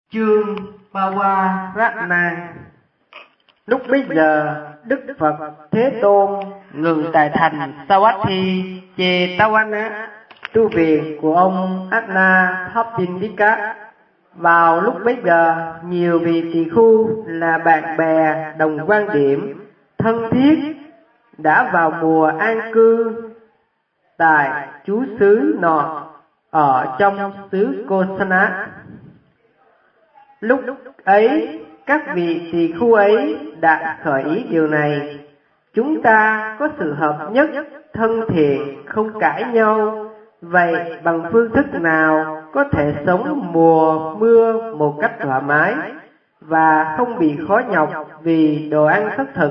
Chương Pawarana. Lúc bấy giờ, Đức Phật Thế Tôn ngừng tại thành Savatthi Chetawana, tu viện của ông Anathapindika. Vào lúc bấy giờ, nhiều vị tỳ khưu là bạn bè đồng quan điểm, thân thiết đã vào mùa an cư tại trú xứ nọ ở trong xứ Kosana. Lúc ấy, các vị tỳ khưu ấy đã khởi ý điều này: chúng ta có sự hợp nhất, thân thiện, không cãi nhau. Vậy bằng phương thức nào có thể sống mùa mưa một cách thoải mái và không bị khó nhọc vì đồ ăn thất thực?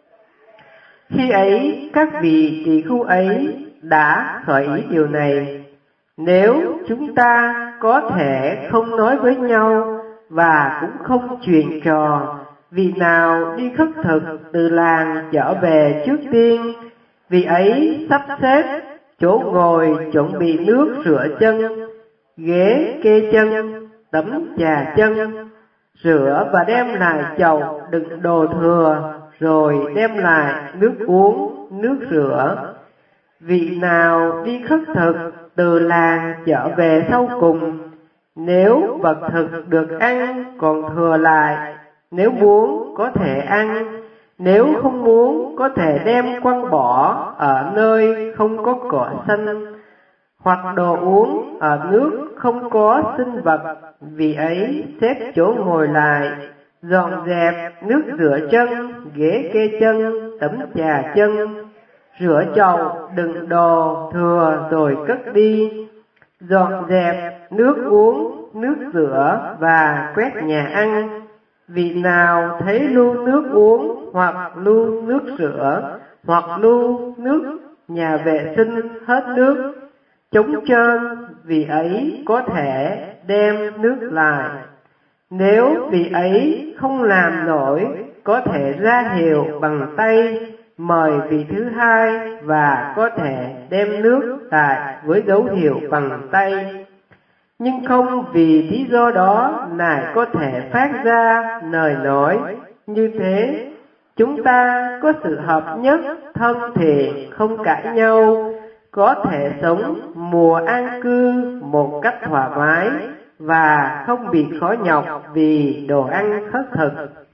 Khi ấy, các vị tỳ khưu ấy đã khởi ý điều này: nếu chúng ta có thể không nói với nhau và cũng không chuyện trò, vị nào đi khất thực từ làng trở về trước tiên, vị ấy sắp xếp chỗ ngồi, chuẩn bị nước rửa chân, ghế kê chân, tấm chà chân, rửa và đem lại chậu đựng đồ thừa, rồi đem lại nước uống, nước rửa. Vị nào đi khất thực từ làng trở về sau cùng, nếu vật thực được ăn còn thừa lại, nếu muốn có thể ăn, nếu không muốn có thể đem quăng bỏ ở nơi không có cỏ xanh, hoặc đồ uống ở nước không có sinh vật. Vì ấy xếp chỗ ngồi lại, dọn dẹp nước rửa chân, ghế kê chân, tấm chà chân, rửa chậu đựng đồ thừa rồi cất đi, dọn dẹp nước uống, nước rửa và quét nhà ăn. Vị nào thấy lu nước uống hoặc lu nước rửa hoặc lu nước nhà vệ sinh hết nước, trống trơn, vị ấy có thể đem nước lại. Nếu vị ấy không làm nổi, có thể ra hiệu bằng tay mời vị thứ hai và có thể đem nước lại với dấu hiệu bằng tay. Nhưng không vì lý do đó lại có thể phát ra lời nói như thế: chúng ta có sự hợp nhất, thân thiện, không cãi nhau, có thể sống mùa an cư một cách thoải mái và không bị khó nhọc vì đồ ăn thất thực.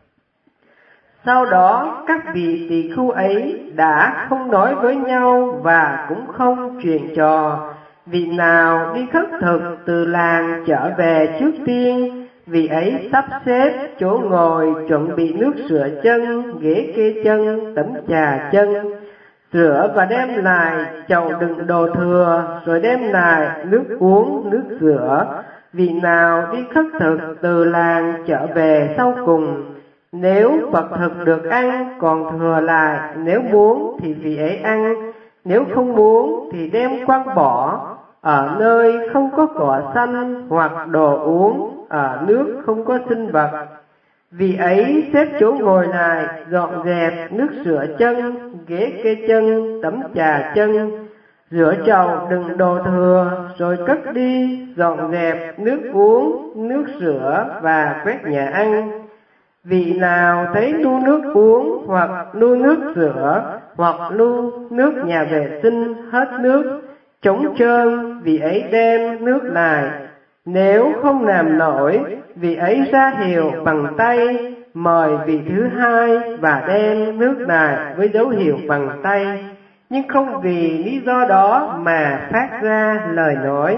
Sau đó, các vị tỳ khưu ấy đã không nói với nhau và cũng không chuyện trò. Vị nào đi khất thực từ làng trở về trước tiên, vị ấy sắp xếp chỗ ngồi, chuẩn bị nước rửa chân, ghế kê chân, tấm chà chân, rửa và đem lại chậu đựng đồ thừa, rồi đem lại nước uống, nước rửa. Vị nào đi khất thực từ làng trở về sau cùng, nếu vật thực được ăn còn thừa lại, nếu muốn thì vị ấy ăn, nếu không muốn thì đem quăng bỏ ở nơi không có cỏ xanh, hoặc đồ uống ở nước không có sinh vật. Vị ấy xếp chỗ ngồi lại, dọn dẹp nước rửa chân, ghế kê chân, tấm chà chân, rửa chậu đựng đồ thừa, rồi cất đi, dọn dẹp nước uống, nước rửa và quét nhà ăn. Vị nào thấy lu nước uống hoặc lu nước rửa hoặc lu nước nhà vệ sinh hết nước, trống trơn, vị ấy đem nước lại. Nếu không làm nổi, vị ấy ra hiệu bằng tay mời vị thứ hai và đem nước lại với dấu hiệu bằng tay, nhưng không vì lý do đó mà phát ra lời nói.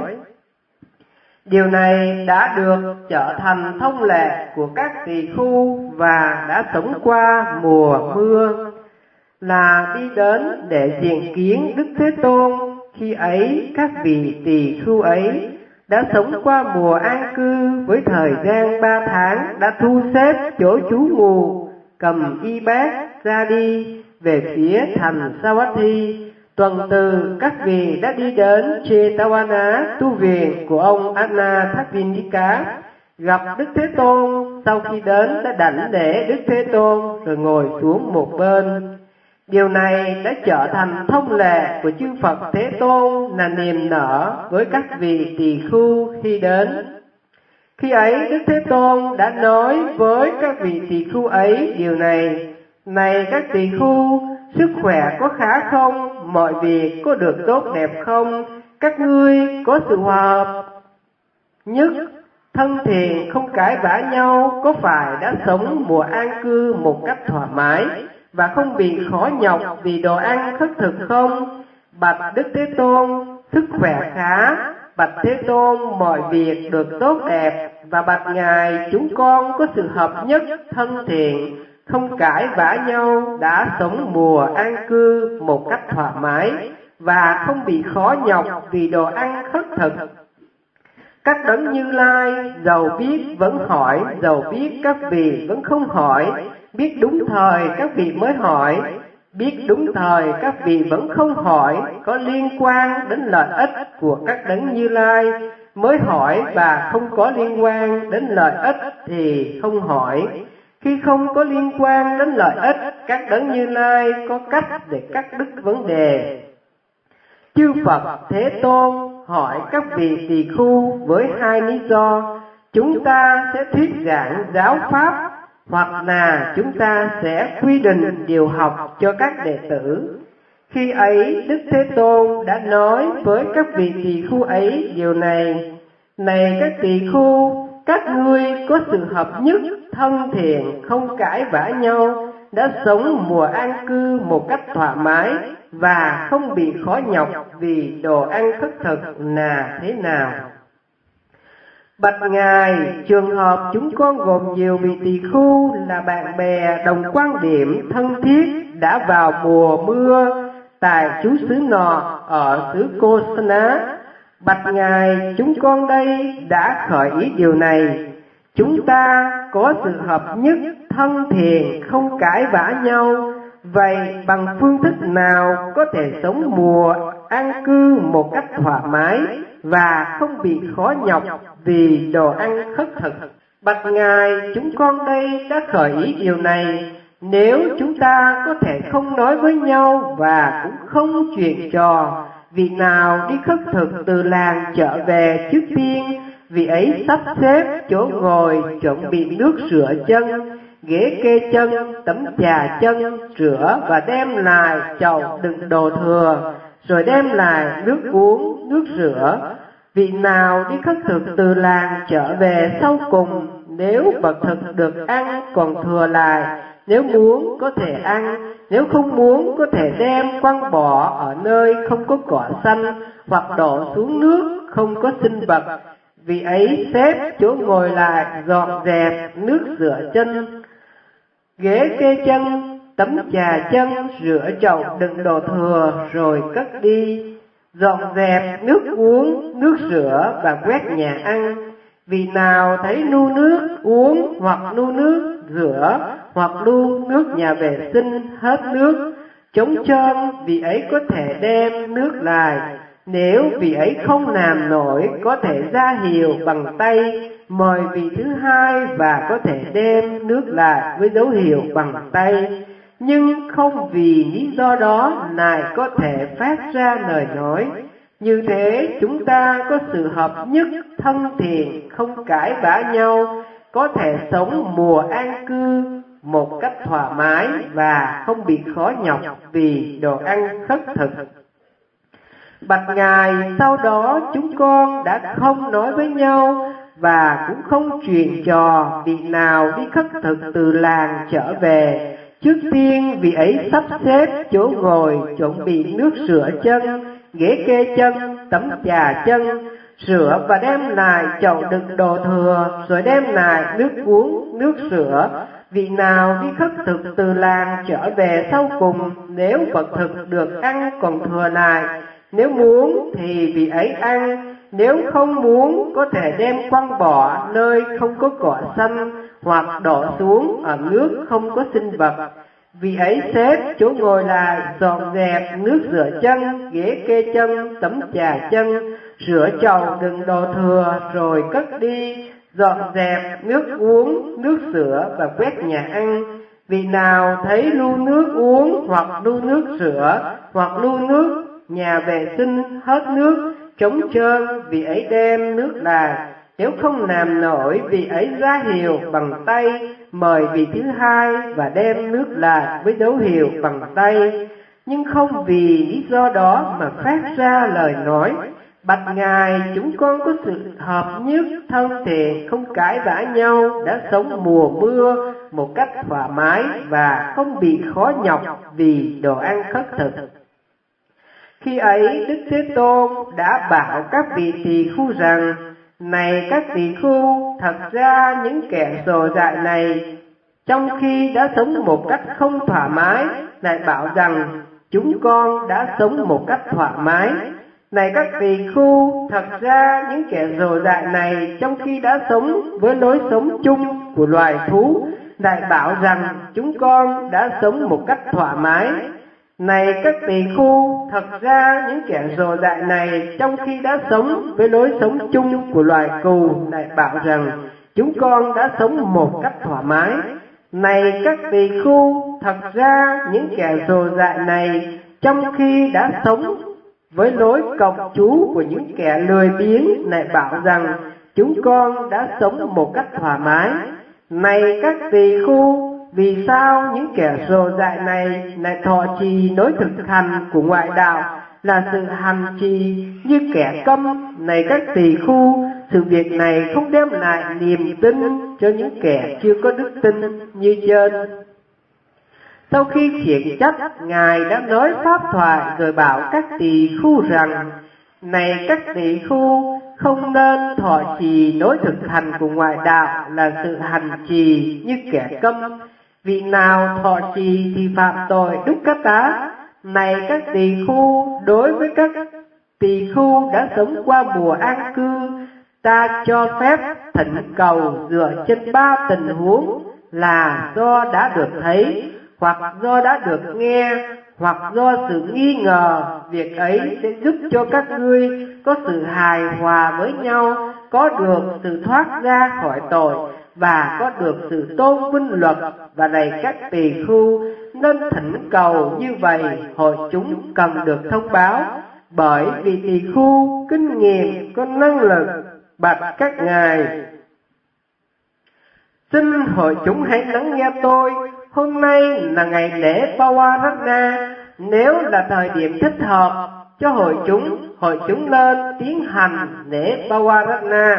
Điều này đã được trở thành thông lệ của các tỳ khưu và đã sống qua mùa mưa, là đi đến để diện kiến Đức Thế Tôn. Khi ấy, các vị tỳ khưu ấy đã sống qua mùa an cư với thời gian 3 tháng, đã thu xếp chỗ trú ngụ, cầm y bát ra đi về phía thành Savatthi. Tuần từ, các vị đã đi đến Chetawana, tu viện của ông Anathapindika, gặp Đức Thế Tôn. Sau khi đến đã đảnh lễ Đức Thế Tôn rồi ngồi xuống một bên. Điều này đã trở thành thông lệ của chư Phật Thế Tôn, là niềm nở với các vị tỳ khưu khi đến. Khi ấy Đức Thế Tôn đã nói với các vị tỳ khưu ấy điều này: này các tỳ khưu, sức khỏe có khá không? Mọi việc có được tốt đẹp không? Các ngươi có sự hòa hợp nhất, thân thiện, không cãi vã nhau, có phải đã sống mùa an cư một cách thoải mái và không bị khó nhọc vì đồ ăn khất thực không? Bạch Đức Thế Tôn, sức khỏe khá. Bạch Thế Tôn, mọi việc được tốt đẹp. Và bạch Ngài, chúng con có sự hợp nhất, thân thiện, không cãi vã nhau, đã sống mùa an cư một cách thoải mái và không bị khó nhọc vì đồ ăn khất thực. Các đấng Như Lai dầu biết vẫn hỏi, dầu biết các vị vẫn không hỏi, biết đúng thời các vị mới hỏi, biết đúng thời các vị vẫn không hỏi, có liên quan đến lợi ích của các đấng Như Lai mới hỏi, và không có liên quan đến lợi ích thì không hỏi. Khi không có liên quan đến lợi ích, các đấng Như Lai có cách để cắt đứt vấn đề. Chư Phật Thế Tôn hỏi các vị tỳ khưu với hai lý do: chúng ta sẽ thuyết giảng giáo pháp, hoặc là chúng ta sẽ quy định điều học cho các đệ tử. Khi ấy Đức Thế Tôn đã nói với các vị tỳ khưu ấy điều này: này các tỳ khưu, các ngươi có sự hợp nhất, thân thiện, không cãi vã nhau, đã sống mùa an cư một cách thoải mái và không bị khó nhọc vì đồ ăn khất thực là thế nào. Bạch Ngài, trường hợp chúng con gồm nhiều vị tỳ khưu là bạn bè đồng quan điểm thân thiết đã vào mùa mưa tại trú xứ nọ ở xứ Kosana. Bạch Ngài, chúng con đây đã khởi ý điều này: chúng ta có sự hợp nhất, thân thiện, không cãi vã nhau. Vậy bằng phương thức nào có thể sống mùa an cư một cách thoải mái và không bị khó nhọc vì đồ ăn khất thực? Bạch Ngài, chúng con đây đã khởi ý điều này: nếu chúng ta có thể không nói với nhau và cũng không chuyện trò, vị nào đi khất thực từ làng trở về trước tiên, vị ấy sắp xếp chỗ ngồi, chuẩn bị nước rửa chân, ghế kê chân, tấm trà chân, rửa và đem lại chậu đựng đồ thừa, rồi đem lại nước uống, nước rửa. Vị nào đi khất thực từ làng trở về sau cùng, nếu vật thực được ăn còn thừa lại, nếu muốn có thể ăn, nếu không muốn có thể đem quăng bỏ ở nơi không có cỏ xanh, hoặc đổ xuống nước không có sinh vật. Vị ấy xếp chỗ ngồi lại, dọn dẹp nước rửa chân, ghế kê chân, tấm trà chân, rửa chậu đựng đồ thừa rồi cất đi, dọn dẹp nước uống, nước rửa và quét nhà ăn. Vì nào thấy nu nước uống hoặc nu nước rửa hoặc nu nước nhà vệ sinh hết nước, trống trơn, vị ấy có thể đem nước lại. Nếu vị ấy không làm nổi, có thể ra hiệu bằng tay mời vị thứ hai và có thể đem nước lại với dấu hiệu bằng tay. Nhưng không vì lý do đó lại có thể phát ra lời nói. Như thế chúng ta có sự hợp nhất, thân thiện, không cãi vã nhau, có thể sống mùa an cư một cách thoải mái và không bị khó nhọc vì đồ ăn khất thực. Bạch Ngài, sau đó chúng con đã không nói với nhau và cũng không chuyện trò, vị nào đi khất thực từ làng trở về trước tiên, vị ấy sắp xếp chỗ ngồi, chuẩn bị nước rửa chân, ghế kê chân, tấm trà chân, rửa và đem lại chậu đựng đồ thừa, rồi đem lại nước uống, nước rửa. Vị nào đi khất thực từ làng trở về sau cùng, nếu vật thực được ăn còn thừa lại, nếu muốn thì vị ấy ăn, nếu không muốn có thể đem quăng bỏ nơi không có cỏ xanh, hoặc đổ xuống ở nước không có sinh vật. Vị ấy xếp chỗ ngồi lại, dọn dẹp nước rửa chân, ghế kê chân, tấm trà chân, rửa chậu đựng đồ thừa rồi cất đi, dọn dẹp nước uống, nước rửa và quét nhà ăn. Vị nào thấy lu nước uống hoặc lu nước rửa hoặc lu nước nhà vệ sinh hết nước, trống trơn, vị ấy đem nước lại. Nếu không làm nổi, vị ấy ra hiệu bằng tay mời vị thứ hai và đem nước lạt với dấu hiệu bằng tay, nhưng không vì lý do đó mà phát ra lời nói: bạch Ngài, chúng con có sự hợp nhất thân thể, không cãi vã nhau, đã sống mùa mưa một cách thoải mái và không bị khó nhọc vì đồ ăn khất thực. Khi ấy, Đức Thế Tôn đã bảo các vị tỳ khưu rằng: này các tỳ khưu, thật ra những kẻ rồ dại này, trong khi đã sống một cách không thoải mái, lại bảo rằng chúng con đã sống một cách thoải mái. Này các tỳ khưu, thật ra những kẻ rồ dại này, trong khi đã sống với lối sống chung của loài thú, lại bảo rằng chúng con đã sống một cách thoải mái. Này các tỳ khưu, thật ra những kẻ rồ dại này, trong khi đã sống với lối sống chung của loài cừu, lại bảo rằng chúng con đã sống một cách thoải mái. Này các tỳ khưu, thật ra những kẻ rồ dại này, trong khi đã sống với lối cọc chú của những kẻ lười biếng, lại bảo rằng chúng con đã sống một cách thoải mái. Này các tỳ khưu, vì sao những kẻ rồ dại này lại thọ trì nối thực hành của ngoại đạo là sự hành trì như kẻ câm? Này các tỳ khưu, sự việc này không đem lại niềm tin cho những kẻ chưa có đức tin như trên. Sau khi khiển trách, Ngài đã nói pháp thoại rồi bảo các tỳ khưu rằng: này các tỳ khưu, không nên thọ trì nối thực hành của ngoại đạo là sự hành trì như kẻ câm. Vị nào thọ trì thì phạm tội đúc cát tá. Này các tỳ khưu, đối với các tỳ khưu đã sống qua mùa an cư, ta cho phép thỉnh cầu dựa trên 3 tình huống là do đã được thấy, hoặc do đã được nghe, hoặc do sự nghi ngờ. Việc ấy sẽ giúp cho các ngươi có sự hài hòa với nhau, có được sự thoát ra khỏi tội và có được sự tôn vinh luật. Và này các tỳ khưu, nên thỉnh cầu như vậy hội chúng cần được thông báo, bởi vì tỳ khưu kinh nghiệm có năng lực. Bạch các ngài, xin hội chúng hãy lắng nghe tôi. Hôm nay là ngày lễ Pawaratna. Nếu là thời điểm thích hợp cho hội chúng nên tiến hành lễ Pawaratna.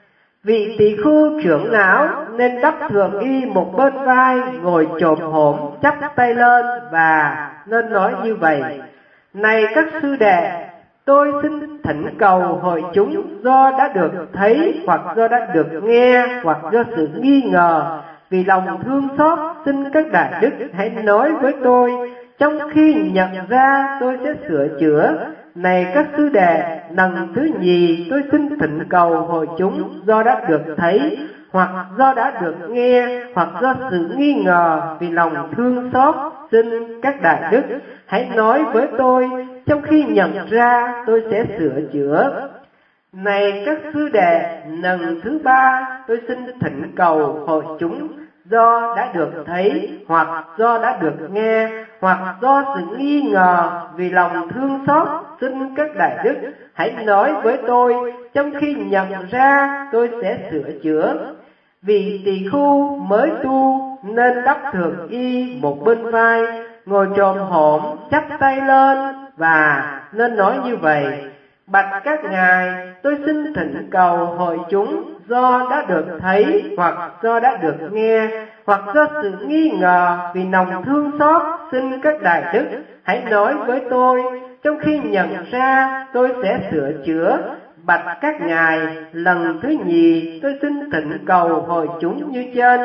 Vị tỳ khưu trưởng lão nên đắp thường y một bên vai, ngồi chồm hổm chắp tay lên và nên nói như vậy: này các sư đệ, tôi xin thỉnh cầu hội chúng do đã được thấy, hoặc do đã được nghe, hoặc do sự nghi ngờ, vì lòng thương xót, xin các đại đức hãy nói với tôi, trong khi nhận ra tôi sẽ sửa chữa. Này các sư đệ, lần thứ nhì tôi xin thỉnh cầu hội chúng do đã được thấy, hoặc do đã được nghe, hoặc do sự nghi ngờ, vì lòng thương xót, xin các đại đức hãy nói với tôi, trong khi nhận ra tôi sẽ sửa chữa. Này các sư đệ, lần thứ ba tôi xin thỉnh cầu hội chúng do đã được thấy, hoặc do đã được nghe, hoặc do sự nghi ngờ, vì lòng thương xót, xin các đại đức hãy nói với tôi, trong khi nhận ra tôi sẽ sửa chữa. Vì tỳ khưu mới tu nên đắp thường y một bên vai, ngồi chồm hổm chắp tay lên và nên nói như vậy: bạch các ngài, tôi xin thỉnh cầu hội chúng do đã được thấy, hoặc do đã được nghe, hoặc do sự nghi ngờ, vì lòng thương xót, xin các đại đức hãy nói với tôi, trong khi nhận ra tôi sẽ sửa chữa. Bạch các ngài, lần thứ nhì tôi xin thỉnh cầu hội chúng như trên.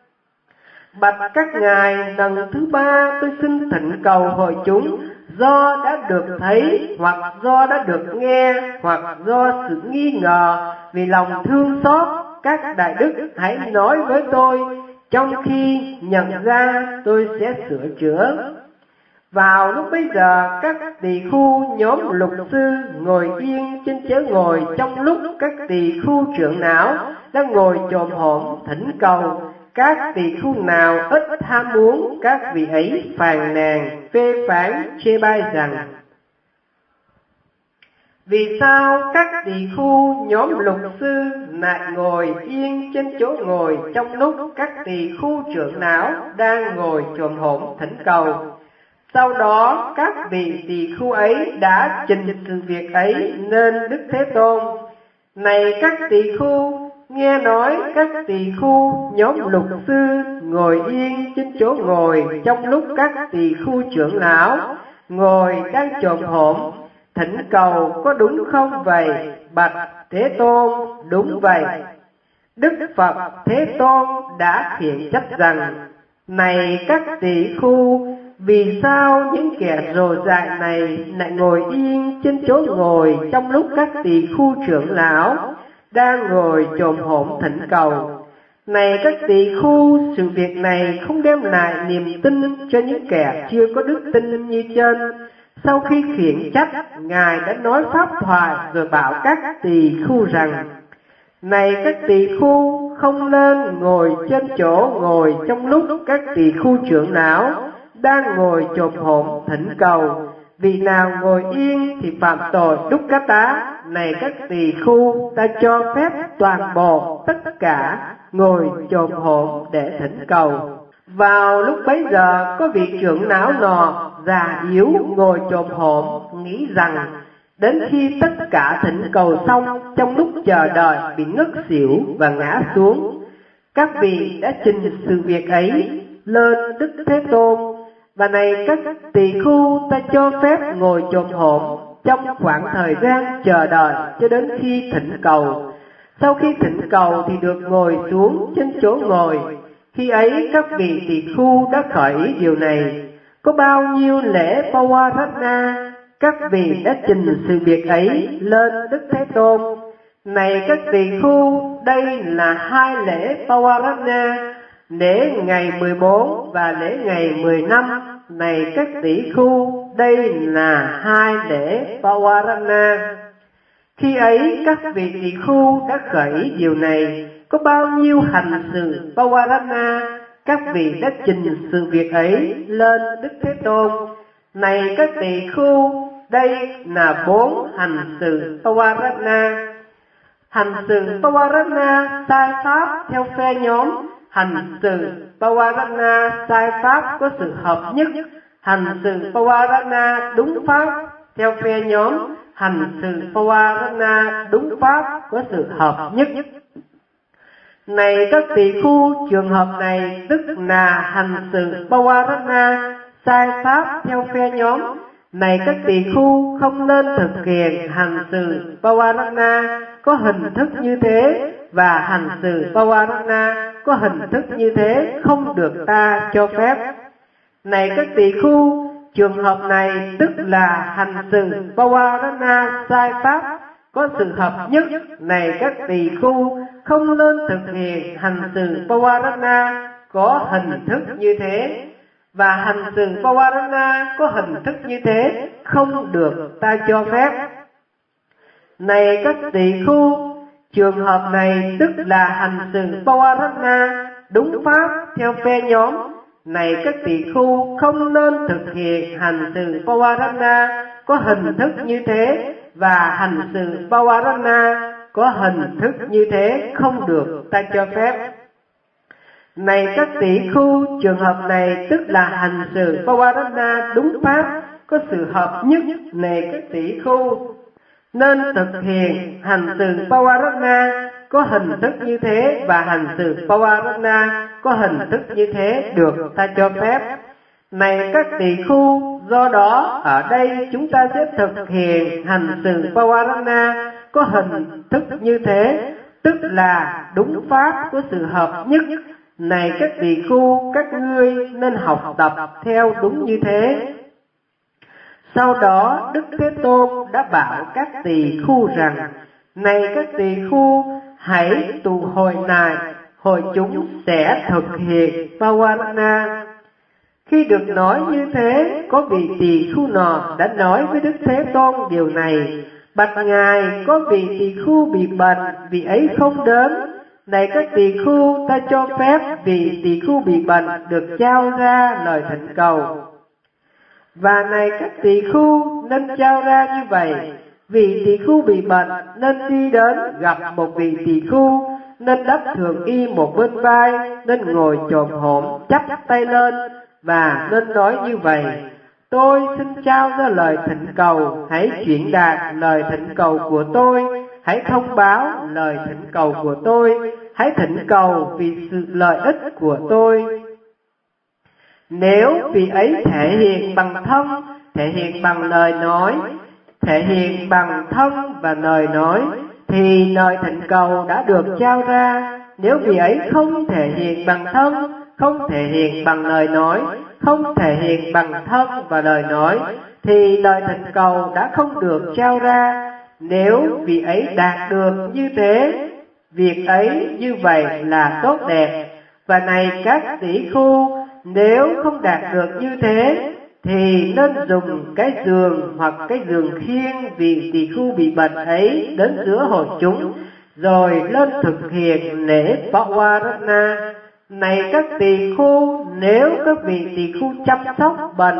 Bạch các ngài, lần thứ ba tôi xin thỉnh cầu hội chúng do đã được thấy, hoặc do đã được nghe, hoặc do sự nghi ngờ, vì lòng thương xót, các đại đức hãy nói với tôi, trong khi nhận ra tôi sẽ sửa chữa. Vào lúc bấy giờ, các tỳ khưu nhóm lục sư ngồi yên trên chỗ ngồi, trong lúc các tỳ khưu trưởng não đang ngồi chồm hổm thỉnh cầu. Các tỳ khưu nào ít ham muốn, các vị ấy phàn nàn phê phán chê bai rằng: Vì sao các tỳ khu nhóm lục sư lại ngồi yên trên chỗ ngồi trong lúc các tỳ khu trưởng não đang ngồi chồm hổm thỉnh cầu? Sau đó các vị tỳ khu ấy đã trình sự việc ấy nên Đức Thế Tôn: Này các tỳ khu, nghe nói các tỳ khu nhóm lục sư ngồi yên trên chỗ ngồi trong lúc các tỳ khu trưởng lão ngồi đang chồm hổm thỉnh cầu, có đúng không vậy? Bạch Thế Tôn: Đúng vậy. Đức Phật Thế Tôn đã khiển trách rằng: Này các tỳ khu, vì sao những kẻ rồ dại này lại ngồi yên trên chỗ ngồi trong lúc các tỳ khu trưởng lão đang ngồi chồm hổm thỉnh cầu? Này các tỳ khu, sự việc này không đem lại niềm tin cho những kẻ chưa có đức tin như trên. Sau khi khiển trách, Ngài đã nói pháp thoại rồi bảo các tỳ khu rằng: Này các tỳ khu, không nên ngồi trên chỗ ngồi trong lúc các tỳ khu trưởng lão đang ngồi chồm hổm thỉnh cầu. Vị nào ngồi yên thì phạm tội đúc cá tá. Này các tỳ khu, ta cho phép toàn bộ tất cả ngồi chồm hổm để thỉnh cầu. Vào lúc bấy giờ, có vị trưởng não nọ già yếu ngồi chồm hổm, nghĩ rằng đến khi tất cả thỉnh cầu xong, trong lúc chờ đợi bị ngất xỉu và ngã xuống. Các vị đã trình sự việc ấy lên Đức Thế Tôn: Và này các tỳ khu, ta cho phép ngồi chồm hổm trong khoảng thời gian chờ đợi cho đến khi thỉnh cầu. Sau khi thỉnh cầu thì được ngồi xuống trên chỗ ngồi. Khi ấy các vị tỳ khu đã khởi ý điều này: Có bao nhiêu lễ Pawarana? Các vị đã trình sự việc ấy lên Đức Thế Tôn: Này các tỳ khu, đây là 2 lễ Pawarana, lễ ngày 14 và lễ ngày 15. Này các tỷ khu, đây là 2 lễ Pawarana. Khi ấy các vị tỷ khu đã khởi điều này: Có bao nhiêu hành sự Pawarana? Các vị đã trình sự việc ấy lên Đức Thế Tôn: Này các tỷ khu, đây là 4 hành sự Pawarana. Hành sự Pawarana sai pháp theo phe nhóm. Hành sự Pawarana sai pháp có sự hợp nhất. Hành sự Pawarana đúng pháp theo phe nhóm. Hành sự Pawarana đúng pháp có sự hợp nhất. Này các tỳ khu, trường hợp này tức là hành sự Pawarana sai pháp theo phe nhóm. Này các tỳ khu, không nên thực hiện hành sự Pawarana có hình thức như thế, và hành sự Pawarana có hình thức như thế không được ta cho phép. Này các tỳ khu, trường hợp này tức là hành sự Pawarana sai pháp có sự hợp nhất. Này các tỳ khu, không nên thực hiện hành sự Pawarana có hình thức như thế, và hành sự Pawarana có hình thức như thế không được ta cho phép. Này các tỳ khu, trường hợp này tức là hành sự Pawarana đúng pháp theo phe nhóm. Này các tỳ khu, không nên thực hiện hành sự Pawarana có hình thức như thế, và hành sự Pawarana có hình thức như thế không được ta cho phép. Này các tỷ khu, trường hợp này tức là hành sự Pawarana đúng pháp có sự hợp nhất. Này các tỷ khu, nên thực hiện hành sự Pawarana có hình thức như thế, và hành sự Pawarana có hình thức như thế được ta cho phép. Này các tỳ khu, do đó ở đây chúng ta sẽ thực hiện hành sự Pawarana có hình thức như thế, tức là đúng pháp của sự hợp nhất. Này các tỳ khu, các ngươi nên học tập theo đúng như thế. Sau đó Đức Thế Tôn đã bảo các tỳ khu rằng: Này các tỳ khu, hãy tụ hội lại, hội chúng sẽ thực hiện Pawarana. Khi được nói như thế, có vị tỳ khu nọ đã nói với Đức Thế Tôn điều này: Bạch Ngài, có vị tỳ khu bị bệnh, vị ấy không đến. Này các tỳ khu, ta cho phép vị tỳ khu bị bệnh được trao ra lời thỉnh cầu. Và này các tỳ khu, nên trao ra như vậy, Vị tỳ khưu bị bệnh nên đi đến gặp một vị tỳ khưu, nên đắp thường y một bên vai, nên ngồi chồm hổm chắp tay lên và nên nói như vậy: tôi xin trao ra lời thỉnh cầu, hãy chuyển đạt lời thỉnh cầu của tôi, hãy thông báo lời thỉnh cầu của tôi, hãy thỉnh cầu vì sự lợi ích của tôi. Nếu vị ấy thể hiện bằng thân, thể hiện bằng lời nói, thể hiện bằng thân và lời nói, thì lời thỉnh cầu đã được trao ra. Nếu vị ấy không thể hiện bằng thân, không thể hiện bằng lời nói, không thể hiện bằng thân và lời nói, thì lời thỉnh cầu đã không được trao ra. Nếu vị ấy đạt được như thế, việc ấy như vậy là tốt đẹp. Và này các tỷ khưu, nếu không đạt được như thế, thì nên dùng cái giường hoặc cái giường khiêng vị tỳ khưu bị bệnh ấy đến giữa hội chúng, rồi lên thực hiện lễ Pawarana. Này các tỳ khưu, nếu các vị tỳ khưu chăm sóc bệnh,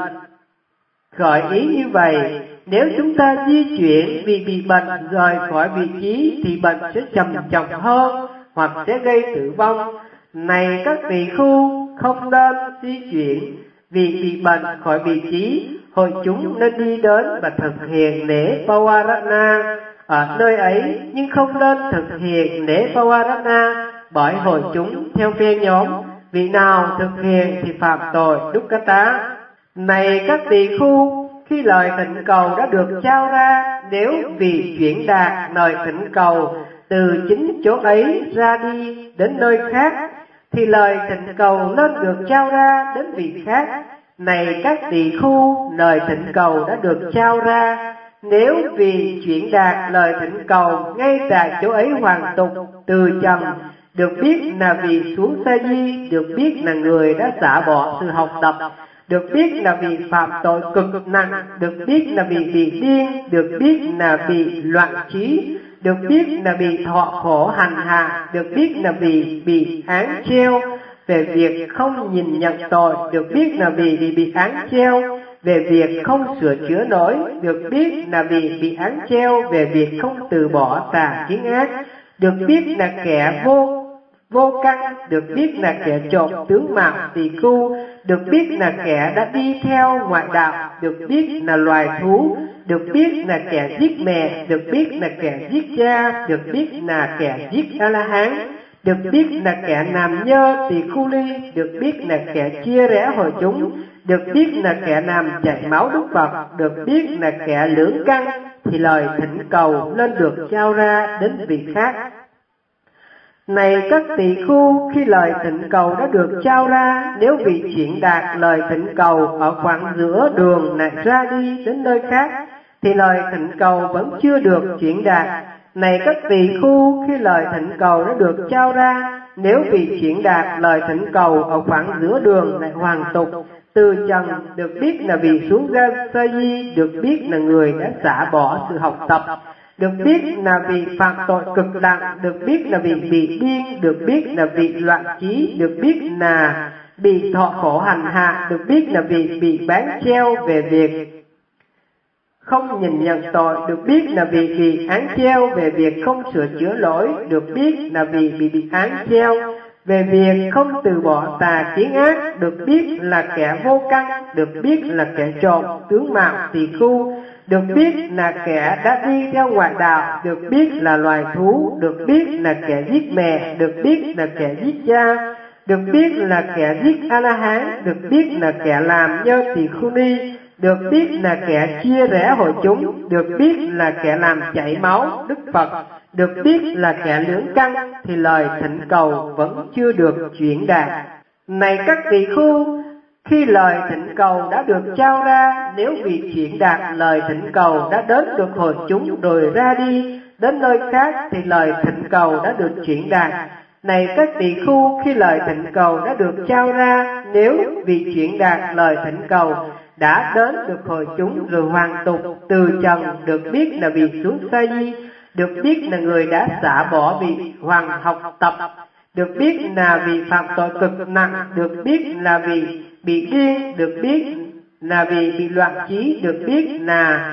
gợi ý như vậy: nếu chúng ta di chuyển vì bị bệnh rời khỏi vị trí thì bệnh sẽ trầm trọng hơn hoặc sẽ gây tử vong. Này các tỳ khưu, không nên di chuyển vì bị bệnh khỏi vị trí. Hội chúng nên đi đến và thực hiện lễ Pawarana ở nơi ấy, nhưng không nên thực hiện lễ Pawarana bởi hội chúng theo phe nhóm. Vị nào thực hiện thì phạm tội Dukkata. Này các tỳ khưu, khi lời thỉnh cầu đã được trao ra, nếu vị chuyển đạt lời thỉnh cầu từ chính chỗ ấy ra đi đến nơi khác, thì lời thỉnh cầu nên được trao ra đến vị khác. Này các tỳ khưu, lời thỉnh cầu đã được trao ra. Nếu vị chuyển đạt lời thỉnh cầu ngay tại chỗ ấy hoàn tục từ trần, được biết là vị xuống sa di, được biết là người đã xả bỏ sự học tập, được biết là vị phạm tội cực nặng, được biết là vị bị điên, được biết là vị loạn trí, được biết là bị thọ khổ hành hạ, được biết là bị án treo về việc không nhìn nhận tội, được biết là bị án treo về việc không sửa chữa nổi, được biết là bị án treo về việc không từ bỏ tà kiến ác, được biết là kẻ vô căn, được biết là kẻ trộm tướng mạo tỳ khưu, được biết là kẻ đã đi theo ngoại đạo, được biết là loài thú, được biết là kẻ giết mẹ, được biết là kẻ giết cha, được biết là kẻ giết A-la-hán, được biết là kẻ làm nhơ tỳ khưu ly, được biết là kẻ chia rẽ hội chúng, được biết là kẻ làm chảy máu Đức Phật, được biết là kẻ lưỡng căn, thì lời thỉnh cầu nên được trao ra đến vị khác. Này các tỳ khưu, khi lời thỉnh cầu đã được trao ra, nếu vị chuyển đạt lời thỉnh cầu ở khoảng giữa đường lại ra đi đến nơi khác, thì lời thỉnh cầu vẫn chưa được chuyển đạt. Này các tỳ khưu, khi lời thỉnh cầu đã được trao ra, nếu vị chuyển đạt lời thỉnh cầu ở khoảng giữa đường lại hoàn tục từ trần, được biết là vị xuống ra sa di, được biết là người đã xả bỏ sự học tập, được biết là vị phạm tội cực nặng, được biết là vị bị điên, được biết là vị loạn trí, được biết là bị thọ khổ hành hạ, được biết là vị bị bán treo về việc không nhìn nhận tội, được biết là vị bị án treo về việc không sửa chữa lỗi, được biết là vị bị án treo về việc không từ bỏ tà kiến ác, được biết là kẻ vô căn, được biết là kẻ trộm tướng mạo tỳ khưu, được biết là kẻ đã đi theo ngoại đạo, được biết là loài thú, được biết là kẻ giết mẹ, được biết là kẻ giết cha, được biết là kẻ giết A-la-hán, được biết là kẻ làm nhơ tỳ khưu ni, được biết là kẻ chia rẽ hội chúng, được biết là kẻ làm chảy máu Đức Phật, được biết là kẻ lưỡng căn, thì lời thỉnh cầu vẫn chưa được chuyển đạt. Này các tỳ khưu, khi lời thỉnh cầu đã được trao ra, nếu vị chuyển đạt lời thỉnh cầu đã đến được hội chúng rồi ra đi đến nơi khác, thì lời thỉnh cầu đã được chuyển đạt. Này các tỳ khưu, khi lời thỉnh cầu đã được trao ra, nếu vị chuyển đạt lời thỉnh cầu đã đến được hội chúng rồi hoàn tục từ trần, được biết là vị xuống sa di, được biết là người đã xả bỏ vị hoàng học tập, được biết là vị phạm tội cực nặng, được biết là vị bị điên, được biết là vị bị loạn trí, được biết là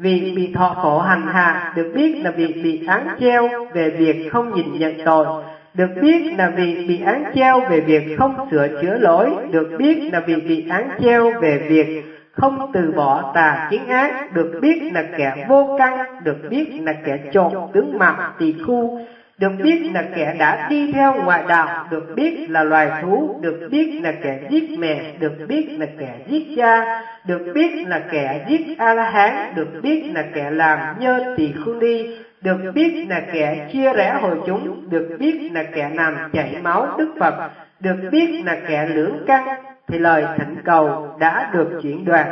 Vì bị thọ khổ hành hạ, được biết là vì bị án treo về việc không nhìn nhận tội, được biết là vì bị án treo về việc không sửa chữa lỗi, được biết là vì bị án treo về việc không từ bỏ tà kiến ác, được biết là kẻ vô căn, được biết là kẻ trộm tướng mạo tỳ khu, được biết là kẻ đã đi theo ngoại đạo, được biết là loài thú, được biết là kẻ giết mẹ, được biết là kẻ giết cha, được biết là kẻ giết A-la-hán, được biết là kẻ làm nhơ tỳ khu ni, được biết là kẻ chia rẽ hội chúng, được biết là kẻ làm chảy máu Đức Phật, được biết là kẻ lưỡng căn, thì lời thỉnh cầu đã được chuyển đoạt.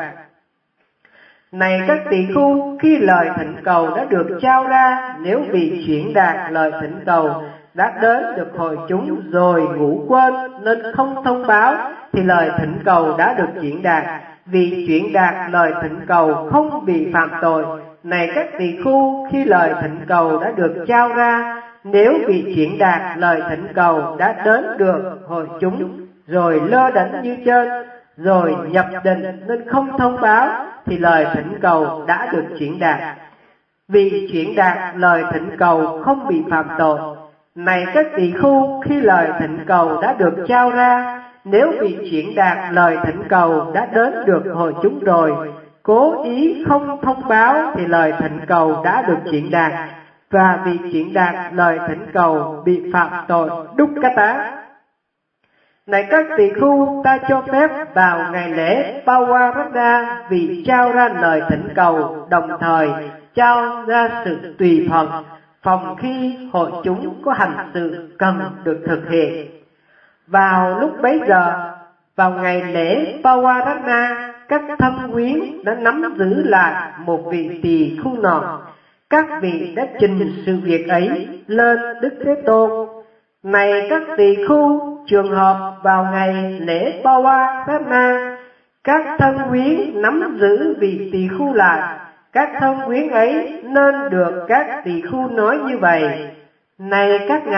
Này các tỳ khu, khi lời thỉnh cầu đã được trao ra, nếu bị chuyển đạt lời thỉnh cầu đã đến được hội chúng rồi ngủ quên nên không thông báo, thì lời thỉnh cầu đã được chuyển đạt. Vì chuyển đạt lời thỉnh cầu không bị phạm tội. Này các tỳ khu, khi lời thỉnh cầu đã được trao ra, nếu bị chuyển đạt lời thỉnh cầu đã đến được hội chúng rồi lơ đễnh như trên, rồi nhập định nên không thông báo, thì lời thỉnh cầu đã được chuyển đạt. Vì chuyển đạt lời thỉnh cầu không bị phạm tội. Này các tỳ khu, khi lời thỉnh cầu đã được trao ra, nếu bị chuyển đạt lời thỉnh cầu đã đến được hội chúng rồi, cố ý không thông báo, thì lời thỉnh cầu đã được chuyển đạt, và vì chuyển đạt lời thỉnh cầu bị phạm tội Dukkata. Này các tỳ khu, ta cho phép vào ngày lễ Pawarada vì trao ra lời thỉnh cầu, đồng thời trao ra sự tùy thuận, phòng khi hội chúng có hành sự cần được thực hiện. Vào lúc bấy giờ, vào ngày lễ Pawarada, các thân quyến đã nắm giữ lại một vị tỳ khu nọ. Các vị đã trình sự việc ấy lên Đức Thế Tôn. Này các tỳ khu, trường hợp vào ngày lễ Pawarada, các thân quyến nắm giữ vị tỳ khu lại. Các thân quyến ấy nên được các tỳ khu nói như vậy: này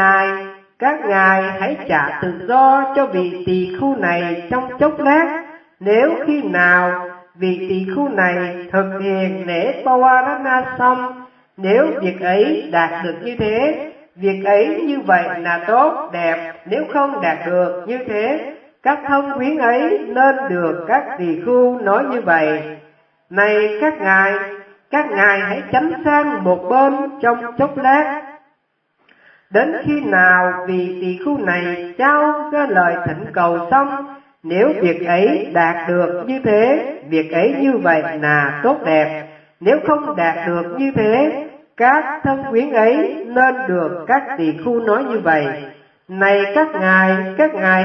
các ngài hãy trả tự do cho vị tỳ khu này trong chốc lát. Nếu khi nào vị tỳ khu này thực hiện lễ Pawarada xong, nếu việc ấy đạt được như thế, việc ấy như vậy là tốt đẹp. Nếu không đạt được như thế, các thân quyến ấy nên được các tỳ khu nói như vậy: này các ngài hãy tránh sang một bên trong chốc lát. Đến khi nào vị tỳ khu này trao ra lời thỉnh cầu xong, nếu việc ấy đạt được như thế, việc ấy như vậy là tốt đẹp. Nếu không đạt được như thế, các thân quyến ấy nên được các tỳ khu nói như vậy: này các ngài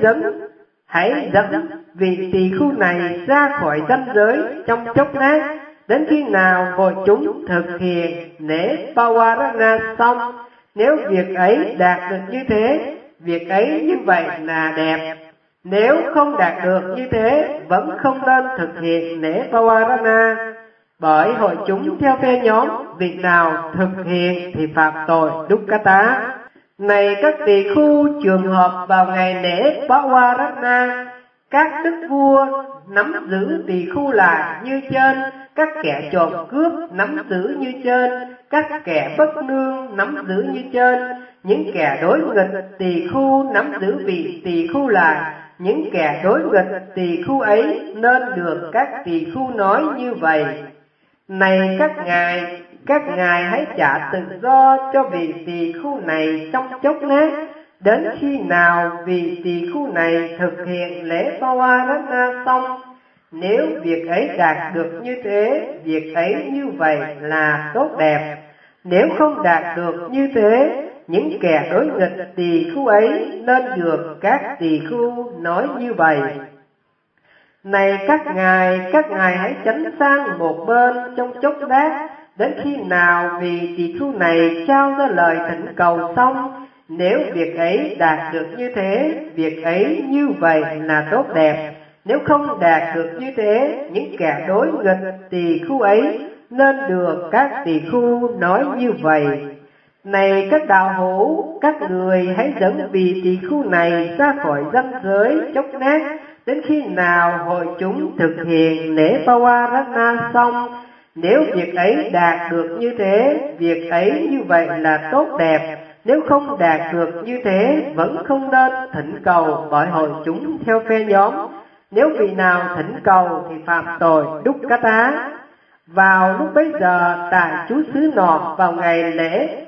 hãy dẫn vị tỳ khu này ra khỏi ranh giới trong chốc lát. Đến khi nào hội chúng thực hiện lễ Pawarada xong, nếu việc ấy đạt được như thế, việc ấy như vậy là đẹp. Nếu không đạt được như thế, vẫn không nên thực hiện lễ Pawarada. Bởi hội chúng theo phe nhóm, việc nào thực hiện thì phạm tội Dukkata. Này các tỳ khu, trường hợp vào ngày lễ Pawarada, các đức vua nắm giữ tỳ khu lại như trên, các kẻ trộm cướp nắm giữ như trên, các kẻ bất lương nắm giữ như trên, những kẻ đối nghịch tỳ khu nắm giữ vị tỳ khu lại, những kẻ đối nghịch tỳ khu ấy nên được các tỳ khu nói như vậy: này các ngài hãy trả tự do cho vị tỳ khu này trong chốc lát. Đến khi nào vị tỳ khu này thực hiện lễ Pawarada xong, nếu việc ấy đạt được như thế, việc ấy như vậy là tốt đẹp. Nếu không đạt được như thế, những kẻ đối nghịch tỳ khu ấy nên được các tỳ khu nói như vậy: này các ngài hãy tránh sang một bên trong chốc lát. Đến khi nào vị tỳ khu này trao ra lời thỉnh cầu xong, nếu việc ấy đạt được như thế, việc ấy như vậy là tốt đẹp. Nếu không đạt được như thế, những kẻ đối nghịch tỳ khu ấy nên được các tỳ khu nói như vậy: này các đạo hữu, các người hãy dẫn vị tỳ khu này ra khỏi ranh giới chốc lát. Đến khi nào hội chúng thực hiện lễ Pawarada xong, Nếu việc ấy đạt được như thế, việc ấy như vậy là tốt đẹp. Nếu không đạt được như thế, vẫn không nên thỉnh cầu bởi hội chúng theo phe nhóm. Nếu vị nào thỉnh cầu thì phạm tội đúc cá tá. Vào lúc bấy giờ, tại chú xứ nọ, vào ngày lễ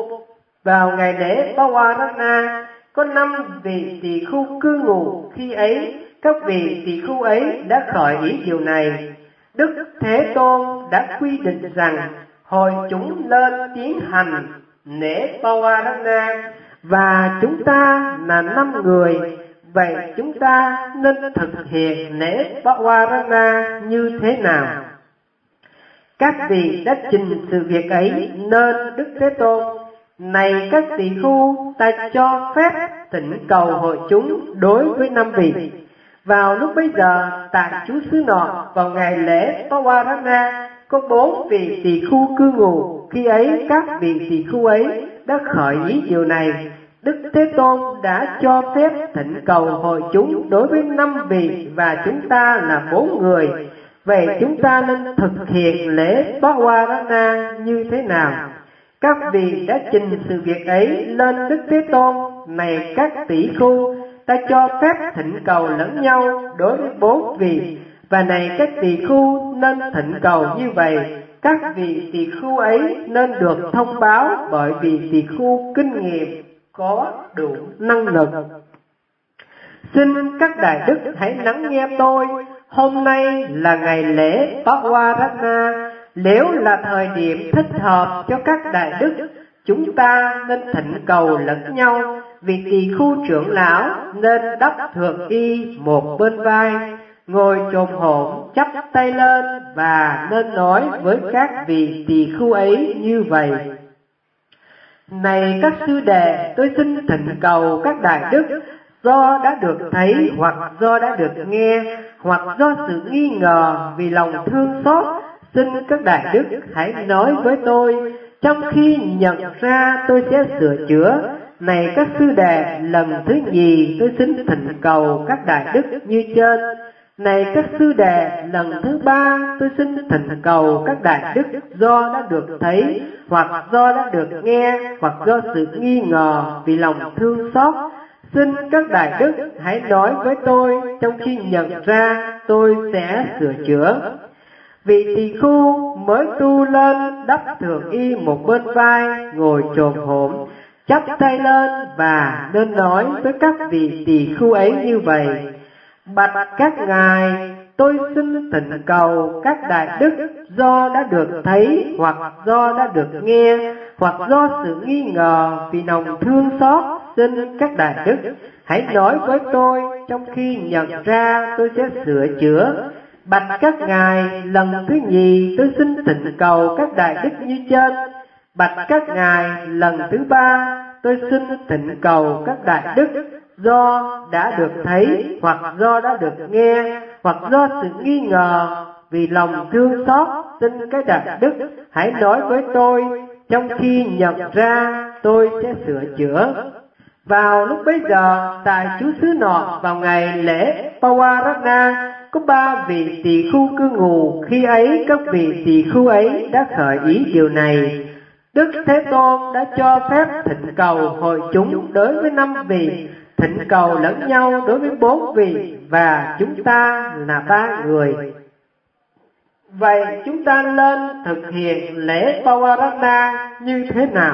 Pawarana, có 5 vị tỳ khu cư ngụ. Khi ấy, các vị tỳ khu ấy đã khởi ý điều này. Đức Thế Tôn đã quy định rằng hội chúng lên tiến hành lễ Pawarana, và chúng ta là 5 người. Vậy chúng ta nên thực hiện lễ Pawarana như thế nào? Các vị đã trình sự việc ấy nên Đức Thế Tôn: này các tỳ khu, ta cho phép thỉnh cầu hội chúng đối với 5 vị. Vào lúc bấy giờ, tại chú xứ nọ, vào ngày lễ Pawarana, có 4 vị tỳ khu cư ngụ. Khi ấy, các vị tỳ khu ấy đã khởi ý điều này. Đức Thế Tôn đã cho phép thỉnh cầu hội chúng đối với 5 vị, và chúng ta là 4 người. Vậy chúng ta nên thực hiện lễ Pawarana như thế nào? Các vị đã trình sự việc ấy lên Đức Thế Tôn: này các tỷ khu, ta cho phép thỉnh cầu lẫn nhau đối với 4 vị, và này các tỳ khu nên thỉnh cầu như vậy. Các vị tỳ khu ấy nên được thông báo bởi vì tỳ khu kinh nghiệm có đủ năng lực. Xin các đại đức hãy lắng nghe tôi. Hôm nay là ngày lễ Pawarana. Nếu là thời điểm thích hợp cho các đại đức, chúng ta nên thỉnh cầu lẫn nhau. Vị tỳ khu trưởng lão nên đắp thượng y một bên vai, ngồi chồm hổm chắp tay lên, và nên nói với các vị tỳ khu ấy như vậy: này các sư đệ, tôi xin thỉnh cầu các đại đức, do đã được thấy, hoặc do đã được nghe, hoặc do sự nghi ngờ vì lòng thương xót, xin các đại đức hãy nói với tôi. Trong khi nhận ra, tôi sẽ sửa chữa. Này các sư đệ, lần thứ nhì tôi xin thỉnh cầu các đại đức như trên. Này các sư đệ, lần thứ 3 tôi xin thỉnh cầu các đại đức, do đã được thấy, hoặc do đã được nghe, hoặc do sự nghi ngờ vì lòng thương xót, xin các đại đức hãy nói với tôi. Trong khi nhận ra, tôi sẽ sửa chữa. Vị tỳ khu mới tu lên đắp thượng y một bên vai, ngồi chồm hổm chắp tay lên, và nên nói với các vị tỳ khu ấy như vậy: bạch các ngài, tôi xin thỉnh cầu các đại đức, do đã được thấy, hoặc do đã được nghe, hoặc do sự nghi ngờ vì lòng thương xót, xin các đại đức hãy nói với tôi. Trong khi nhận ra, tôi sẽ sửa chữa. Bạch các ngài, lần thứ nhì tôi xin thỉnh cầu các đại đức như trên. Bạch các ngài, lần thứ 3 tôi xin thỉnh cầu các đại đức, do đã được thấy, hoặc do đã được nghe, hoặc do sự nghi ngờ vì lòng thương xót, xin các đại đức hãy nói với tôi. Trong khi nhận ra, tôi sẽ sửa chữa. Vào lúc bấy giờ, tại chú xứ nọ, vào ngày lễ Pawarana, có 3 vị tỳ khu cư ngụ. Khi ấy, các vị tỳ khu ấy đã khởi ý điều này. Đức Thế Tôn đã cho phép thỉnh cầu hội chúng đối với 5 vị, thỉnh cầu lẫn nhau đối với 4 vị, và chúng ta là 3 người. Vậy chúng ta lên thực hiện lễ Pawarana như thế nào?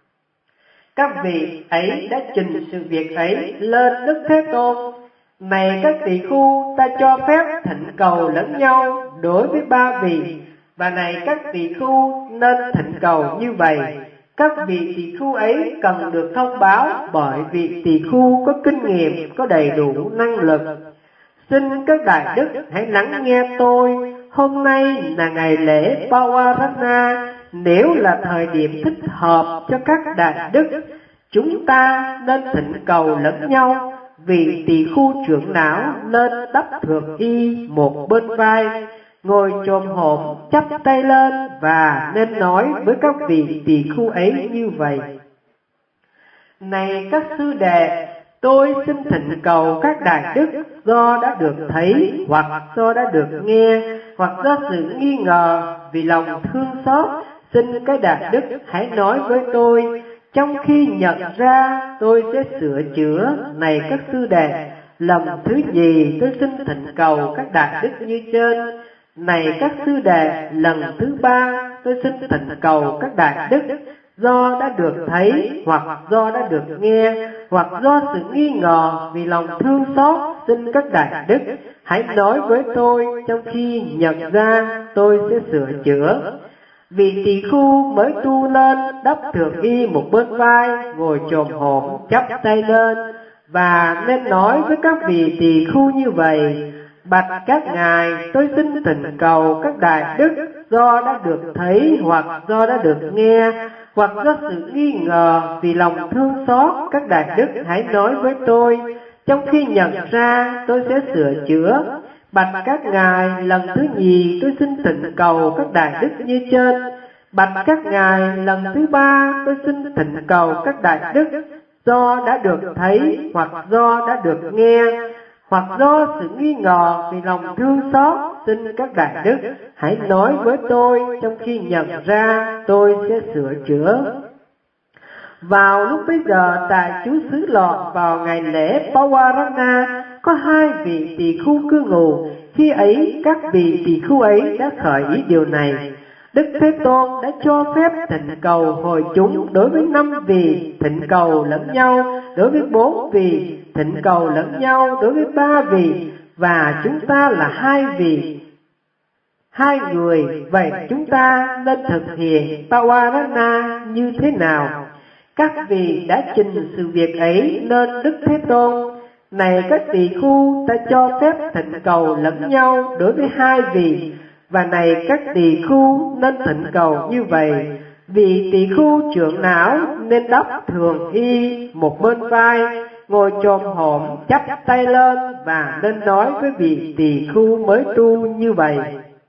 Các vị ấy đã trình sự việc ấy lên Đức Thế Tôn: này các tỳ khu, ta cho phép thỉnh cầu lẫn nhau đối với 3 vị, và này các tỳ khu nên thỉnh cầu như vậy. Các vị tỳ khu ấy cần được thông báo bởi vị tỳ khu có kinh nghiệm, có đầy đủ năng lực. Xin các đại đức hãy lắng nghe tôi. Hôm nay là ngày lễ Pawarana. Nếu là thời điểm thích hợp cho các đại đức, chúng ta nên thỉnh cầu lẫn nhau. Vị tỳ khu trưởng lão nên đắp thượng y một bên vai, ngồi chồm hổm chắp tay lên, và nên nói với các vị tỳ khu ấy như vậy: này các sư đệ, Tôi xin thỉnh cầu các đại đức do đã được thấy hoặc do đã được nghe hoặc do sự nghi ngờ vì lòng thương xót, xin các đại đức hãy nói với tôi. Trong khi nhận ra tôi sẽ sửa chữa. Này các sư đệ, lần thứ nhì tôi xin thỉnh cầu các đại đức như trên. Này các sư đệ, lần thứ ba tôi xin thỉnh cầu các đại đức do đã được thấy hoặc do đã được nghe hoặc do sự nghi ngờ vì lòng thương xót, xin các đại đức hãy nói với tôi. Trong khi nhận ra tôi sẽ sửa chữa. Vị tỳ khu mới tu lên đắp thượng y một bên vai, ngồi chồm hổm chắp tay lên, và nên nói với các vị tỳ khu như vậy: bạch các ngài, tôi xin thỉnh cầu các đại đức do đã được thấy hoặc do đã được nghe hoặc do sự nghi ngờ vì lòng thương xót, các đại đức hãy nói với tôi. Trong khi nhận ra tôi sẽ sửa chữa. Bạch các ngài, lần thứ nhì tôi xin thỉnh cầu các đại đức như trên. Bạch các ngài, lần thứ ba tôi xin thỉnh cầu các đại đức do đã được thấy hoặc do đã được nghe hoặc do sự nghi ngờ vì lòng thương xót, xin các đại đức hãy nói với tôi. Trong khi nhận ra tôi sẽ sửa chữa. Vào lúc bấy giờ, tại chú xứ Lọt, vào ngày lễ Pawarana, có hai vị tỳ khu cư ngụ. Khi ấy các vị tỳ khu ấy đã khởi ý điều này: Đức Thế Tôn đã cho phép thỉnh cầu hội chúng đối với 5 vị, thỉnh cầu lẫn nhau đối với 4 vị, thỉnh cầu lẫn nhau đối với 3 vị, và chúng ta là 2 vị, 2 người. Vậy chúng ta nên thực hiện Pawarana như thế nào? Các vị đã trình sự việc ấy lên Đức Thế Tôn. Này các tỳ khu, ta cho phép thỉnh cầu lẫn nhau đối với 2 vị, và này các tỳ khu nên thỉnh cầu như vậy. Vị tỳ khu trưởng não nên đắp thường y một bên vai, ngồi chồm hổm chắp tay lên, và nên nói với vị tỳ khu mới tu như vậy: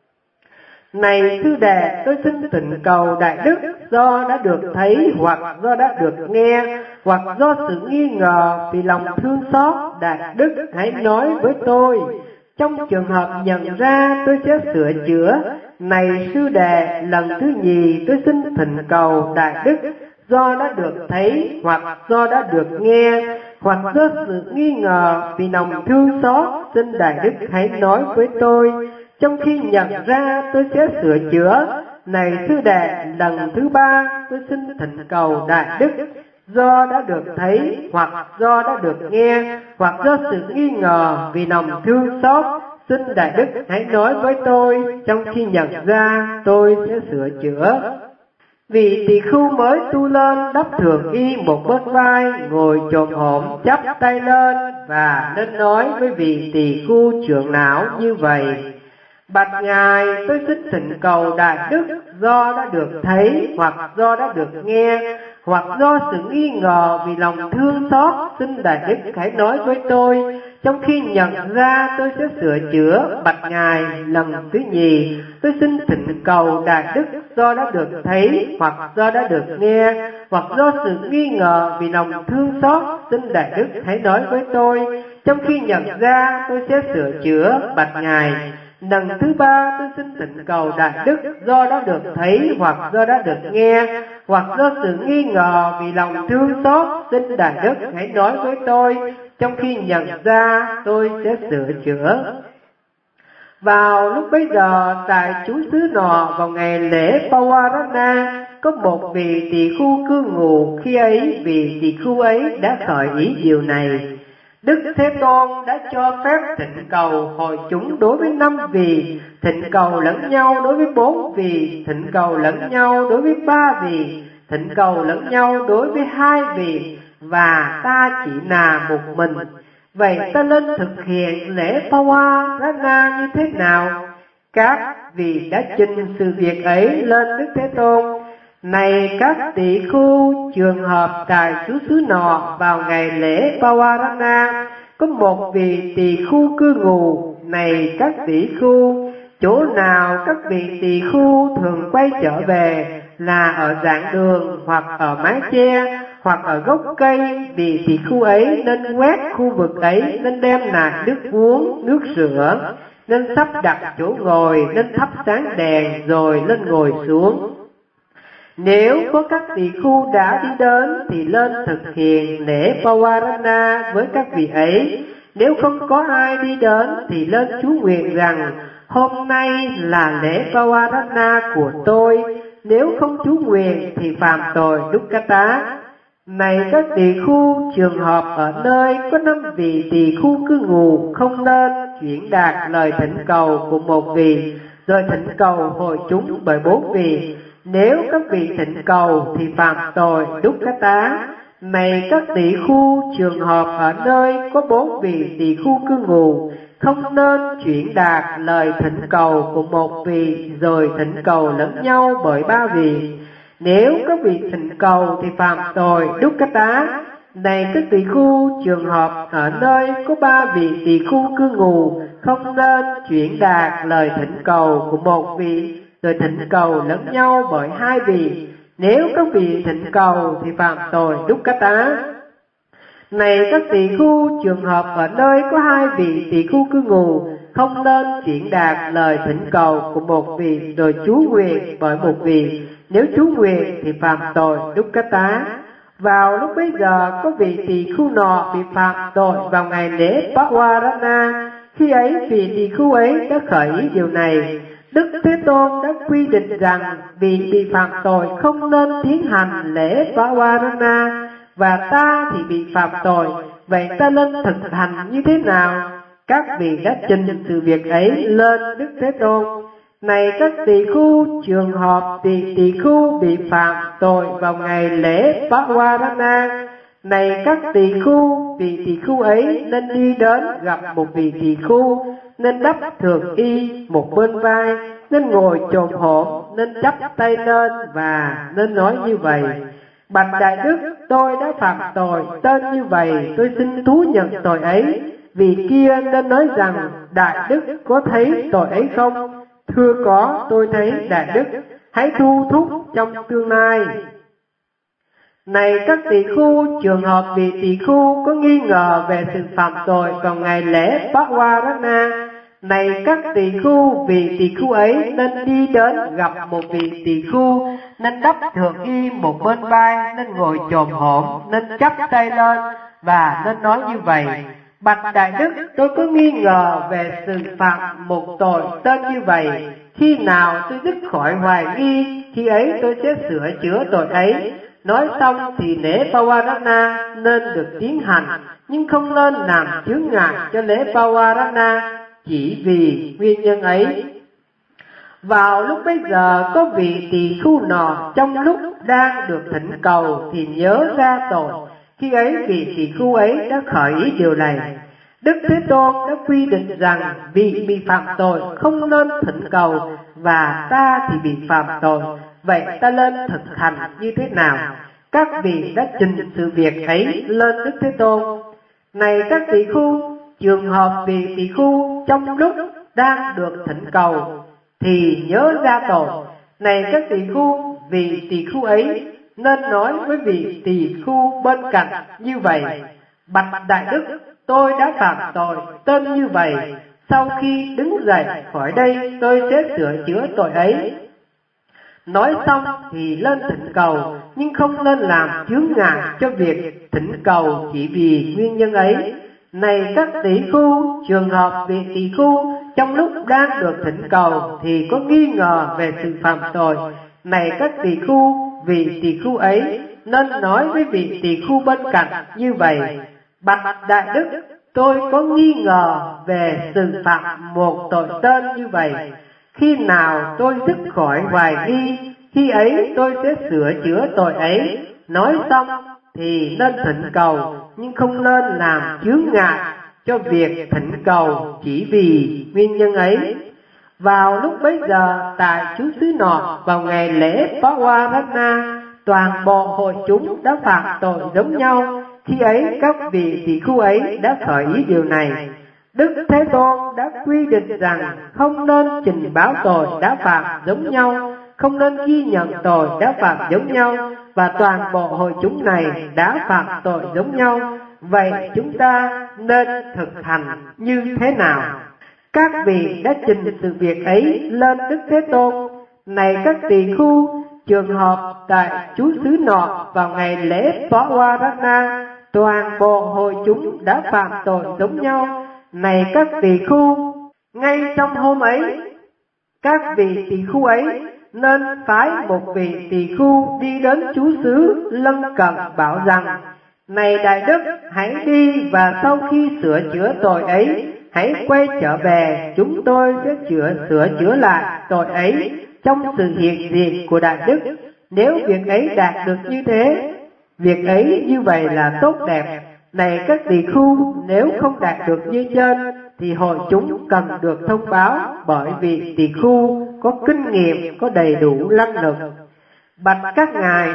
Này sư đệ, tôi xin thỉnh cầu đại đức do đã được thấy hoặc do đã được nghe hoặc do sự nghi ngờ vì lòng thương xót, đại đức hãy nói với tôi. Trong trường hợp nhận ra tôi sẽ sửa chữa. Này sư đệ, lần thứ nhì tôi xin thỉnh cầu đại đức do đã được thấy hoặc do đã được nghe hoặc do sự nghi ngờ vì lòng thương xót, xin đại đức hãy nói với tôi. Trong khi nhận ra tôi sẽ sửa chữa. Này sư đệ, lần thứ ba tôi xin thỉnh cầu đại đức do đã được thấy hoặc do đã được nghe hoặc do sự nghi ngờ vì lòng thương xót, xin đại đức hãy nói với tôi. Trong khi nhận ra tôi sẽ sửa chữa. Vị tỳ khu mới tu lên đắp thường y một bên vai, ngồi chồm hổm chắp tay lên, và nên nói với vị tỳ khu trưởng não như vậy: Bạch ngài, tôi xin thỉnh cầu đại đức do đã được thấy hoặc do đã được nghe hoặc do sự nghi ngờ vì lòng thương xót, xin đại đức hãy nói với tôi. Trong khi nhận ra tôi sẽ sửa chữa. Bạch ngài, lần thứ nhì tôi xin thỉnh cầu đại đức do đã được thấy hoặc do đã được nghe hoặc do sự nghi ngờ vì lòng thương xót, xin đại đức hãy nói với tôi. Trong khi nhận ra tôi sẽ sửa chữa. Bạch ngài, lần thứ ba tôi xin thỉnh cầu đại đức do đã được thấy hoặc do đã được nghe hoặc do sự nghi ngờ vì lòng thương xót, xin đại đức hãy nói với tôi. Trong khi nhận ra tôi sẽ sửa chữa. Vào lúc bấy giờ, tại chú xứ nọ, vào ngày lễ Pawarana, có một vị tỳ khu cư ngụ. Khi ấy vị tỳ khu ấy đã khởi ý điều này: Đức Thế Tôn đã cho phép thỉnh cầu hội chúng đối với 5 vị, thỉnh cầu lẫn nhau đối với 4 vị, thỉnh cầu lẫn nhau đối với 3 vị, thỉnh cầu lẫn nhau đối với 2 vị, và ta chỉ là một mình. Vậy ta nên thực hiện lễ Pawarana như thế nào? Các vị đã trình sự việc ấy lên Đức Thế Tôn. Này các tỷ khu, trường hợp tại xứ xứ nọ, vào ngày lễ Pawarana, có một vị tỳ khu cư ngụ. Này các tỷ khu, chỗ nào các vị tỳ khu thường quay trở về, là ở giảng đường hoặc ở mái che hoặc ở gốc cây, vì tỳ khưu ấy nên quét khu vực ấy, nên đem nài nước uống, nước rửa, nên sắp đặt chỗ ngồi, nên thắp sáng đèn rồi lên ngồi xuống. Nếu có các tỳ khưu đã đi đến thì lên thực hiện lễ Pavarana với các vị ấy. Nếu không có ai đi đến thì lên chú nguyện rằng hôm nay là lễ Pavarana của tôi. Nếu không chú nguyện thì phạm tội Dukkata. Này các tỳ khưu, trường hợp ở nơi có 5 vị tỳ khưu cư ngụ không nên chuyển đạt lời thỉnh cầu của một vị rồi thỉnh cầu hội chúng bởi 4 vị. Nếu các vị thỉnh cầu thì phạm tội Dukkata. Này các tỳ khưu, trường hợp ở nơi có 4 vị tỳ khưu cư ngụ không nên chuyển đạt lời thỉnh cầu của một vị rồi thỉnh cầu lẫn nhau bởi 3 vị. Nếu các vị thỉnh cầu thì phạm tội Dukkata. Này các tỳ khưu, trường hợp ở nơi có 3 vị tỳ khưu cư ngụ không nên chuyển đạt lời thỉnh cầu của một vị rồi thỉnh cầu lẫn nhau bởi 2 vị. Nếu các vị thỉnh cầu thì phạm tội Dukkata. Này các tỳ khưu, trường hợp ở nơi có 2 vị tỳ khưu cư ngụ không nên chuyển đạt lời thỉnh cầu của một vị rồi chú nguyện bởi một vị. Nếu chú nguyện thì phạm tội Dukkata. Vào lúc bấy giờ có vị tỳ khưu nọ bị phạm tội vào ngày lễ Pavarana. Khi ấy vị tỳ khưu ấy đã khởi ý điều này. Đức Thế Tôn đã quy định rằng vì bị phạm tội không nên tiến hành lễ Pavarana, và ta thì bị phạm tội, vậy ta nên thực hành như thế nào? Các vị đã trình sự việc ấy lên Đức Thế Tôn. Này các tỳ khưu, trường hợp vị tỳ khưu bị phạm tội vào ngày lễ Pavarana. Này các tỳ khưu, vị tỳ khưu ấy nên đi đến gặp một vị tỳ khưu, nên đắp thượng y một bên vai, nên ngồi chồm hổm, nên chắp tay lên và nên nói như vậy: Bạch Đại Đức, tôi đã phạm tội tên như vậy, tôi xin thú nhận tội ấy. Vị kia nên nói rằng: Đại Đức có thấy tội ấy không? Thưa có, tôi thấy Đại Đức, hãy thu thúc trong tương lai. Này các tỳ khưu, trường hợp vị tỳ khưu có nghi ngờ về sự phạm tội vào ngày lễ Pavarana. Này các tỳ khưu, vị tỳ khưu ấy nên đi đến gặp một vị tỳ khưu, nên đắp thượng y một bên vai, nên ngồi chồm hổm, nên chắp tay lên và nên nói như vậy: Bạch Đại Đức, tôi có nghi ngờ về sự phạm một tội tên như vậy. Khi nào tôi dứt khỏi hoài nghi, khi ấy tôi sẽ sửa chữa tội ấy. Nói xong thì lễ Pavarana nên được tiến hành, nhưng không nên làm chướng ngại cho lễ Pavarana chỉ vì nguyên nhân ấy. Vào lúc bấy giờ có vị tỳ khưu nọ trong lúc đang được thỉnh cầu thì nhớ ra tội. Khi ấy vị tỳ khưu ấy đã khởi ý điều này. Đức Thế Tôn đã quy định rằng vị bị phạm tội không nên thỉnh cầu, và ta thì bị phạm tội, vậy ta nên thực hành như thế nào? Các vị đã trình sự việc ấy lên Đức Thế Tôn. Này các tỳ khưu, trường hợp vị tỳ khưu trong lúc đang được thỉnh cầu thì nhớ ra tội. Này các tỳ khưu, vị tỳ khưu ấy nên nói với vị tỳ khưu bên cạnh như vậy: Bạch Đại Đức, tôi đã phạm tội tên như vậy. Sau khi đứng dậy khỏi đây, tôi sẽ sửa chữa tội ấy. Nói xong thì lên thỉnh cầu, nhưng không nên làm chướng ngại cho việc thỉnh cầu chỉ vì nguyên nhân ấy. Này các tỷ khưu, trường hợp vị tỷ khưu trong lúc đang được thỉnh cầu thì có nghi ngờ về sự phạm tội. Này các tỷ khưu, vị tỷ khưu ấy nên nói với vị tỷ khưu bên cạnh như vậy: Bạch Đại Đức, tôi có nghi ngờ về sự phạm một tội tên như vậy. Khi nào tôi dứt khỏi hoài nghi, khi ấy tôi sẽ sửa chữa tội ấy. Nói xong thì nên thỉnh cầu, nhưng không nên làm chướng ngại cho việc thỉnh cầu chỉ vì nguyên nhân ấy. Vào lúc bấy giờ tại chúng xứ nọ, vào ngày lễ Pavarana, toàn bộ hội chúng đã phạm tội giống nhau. Khi ấy các vị tỷ khưu ấy đã khởi ý điều này. Đức Thế Tôn đã quy định rằng không nên trình báo tội đã phạm giống nhau, không nên ghi nhận tội đã phạm giống nhau, và toàn bộ hội chúng này đã phạm tội giống nhau. Vậy chúng ta nên thực hành như thế nào? Các vị đã trình sự việc ấy lên Đức Thế Tôn. Này các tỳ khưu, trường hợp tại chú xứ nọ vào ngày lễ Pawarana, toàn bộ hội chúng đã phạm tội giống nhau. Này các tỳ khưu, ngay trong hôm ấy, các vị tỳ khưu ấy nên phái một vị tỳ khưu đi đến chú xứ lân cận bảo rằng: này đại đức, hãy đi và sau khi sửa chữa tội ấy, hãy quay trở về, chúng tôi sẽ sửa chữa lại tội ấy trong sự hiện diện của đại đức. Nếu việc ấy đạt được như thế, việc ấy như vậy là tốt đẹp. Này các tỳ khưu, nếu không đạt được như trên thì hội chúng cần được thông báo, bởi vì tỳ khưu có kinh nghiệm, có đầy đủ năng lực. Bạch các ngài,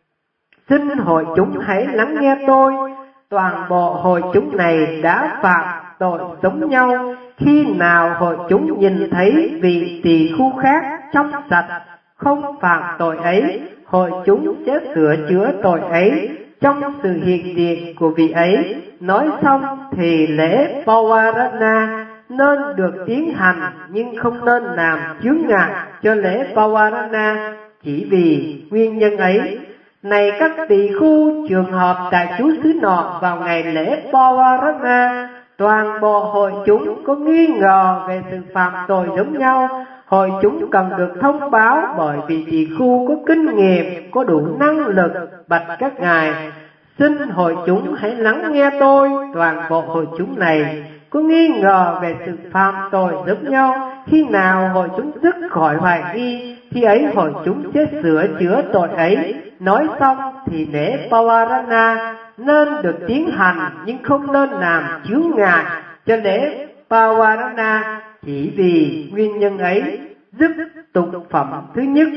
xin hội chúng hãy lắng nghe tôi. Toàn bộ hội chúng này đã phạm tội giống nhau. Khi nào hội chúng nhìn thấy vị tỳ khưu khác trong sạch, không phạm tội ấy, hội chúng sẽ sửa chữa tội ấy trong sự hiện diện của vị ấy. Nói xong thì lễ Pawarana nên được tiến hành, nhưng không nên làm chướng ngại cho lễ Pawarana chỉ vì nguyên nhân ấy. Này các tỳ khưu, trường hợp tại chú xứ nọ vào ngày lễ Pawarana, toàn bộ hội chúng có nghi ngờ về sự phạm tội giống nhau, hội chúng cần được thông báo, bởi vì tỳ khưu có kinh nghiệm, có đủ năng lực. Bạch các ngài, xin hội chúng hãy lắng nghe tôi. Toàn bộ hội chúng này có nghi ngờ về sự phạm tội giống nhau. Khi nào hội chúng dứt khỏi hoài nghi, khi ấy hội chúng sẽ sửa chữa tội ấy. Nói xong thì lễ Pawarana nên được tiến hành, nhưng không nên làm chướng ngại cho lễ Pawarana chỉ vì nguyên nhân ấy. Dứt tục phẩm thứ nhất.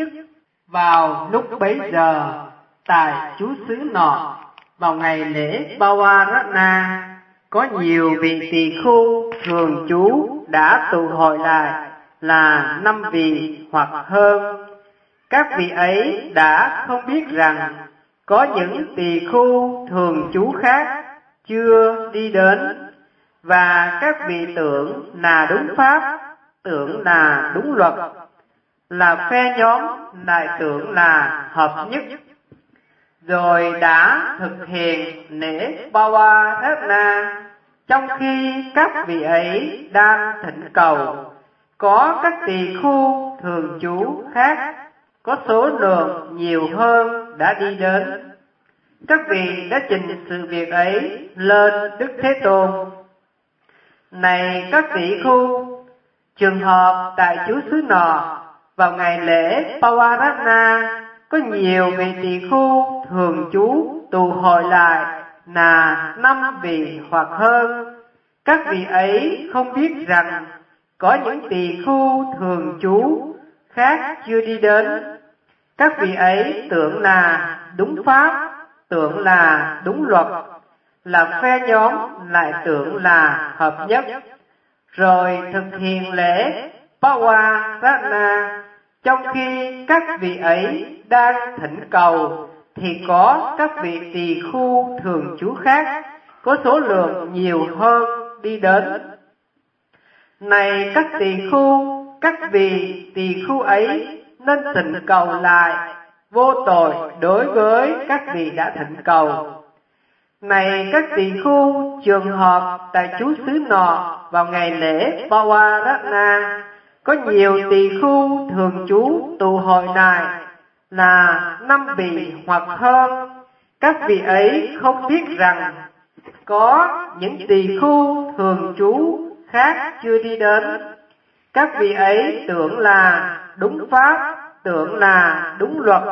Vào lúc bấy giờ, tại chú xứ nọ, vào ngày lễ Pawarana, có nhiều vị tỳ khưu thường trú đã tụ hội lại, là 5 vị hoặc hơn. Các vị ấy đã không biết rằng có những tỳ khưu thường trú khác chưa đi đến, và các vị tưởng là đúng pháp, tưởng là đúng luật, là phe nhóm lại tưởng là hợp nhất, rồi đã thực hiện lễ Pawarana. Trong khi các vị ấy đang thỉnh cầu, có các tỳ khưu thường trú khác có số lượng nhiều hơn đã đi đến. Các vị đã trình sự việc ấy lên Đức Thế Tôn. Này các tỷ khưu, trường hợp tại chú xứ nọ vào ngày lễ Pawarana, có nhiều vị tỳ khưu thường trú tụ hội lại là 5 vị hoặc hơn. Các vị ấy không biết rằng có những tỳ khưu thường trú khác chưa đi đến. Các vị ấy tưởng là đúng pháp, tưởng là đúng luật, là phe nhóm lại tưởng là hợp nhất, rồi thực hiện lễ Pawarana. Trong khi các vị ấy đang thỉnh cầu, thì có các vị tỳ khưu thường trú khác có số lượng nhiều hơn đi đến. Này các tỳ khưu, các vị tỳ khưu ấy nên thỉnh cầu lại vô tội đối với các vị đã thỉnh cầu. Này các tỳ khưu, trường hợp tại chú xứ nọ vào ngày lễ Pawarana, có nhiều tỳ khưu thường trú tụ hội lại là 5 vị hoặc hơn. Các vị ấy không biết rằng có những tỳ khưu thường trú khác chưa đi đến. Các vị ấy tưởng là đúng pháp, tưởng là đúng luật,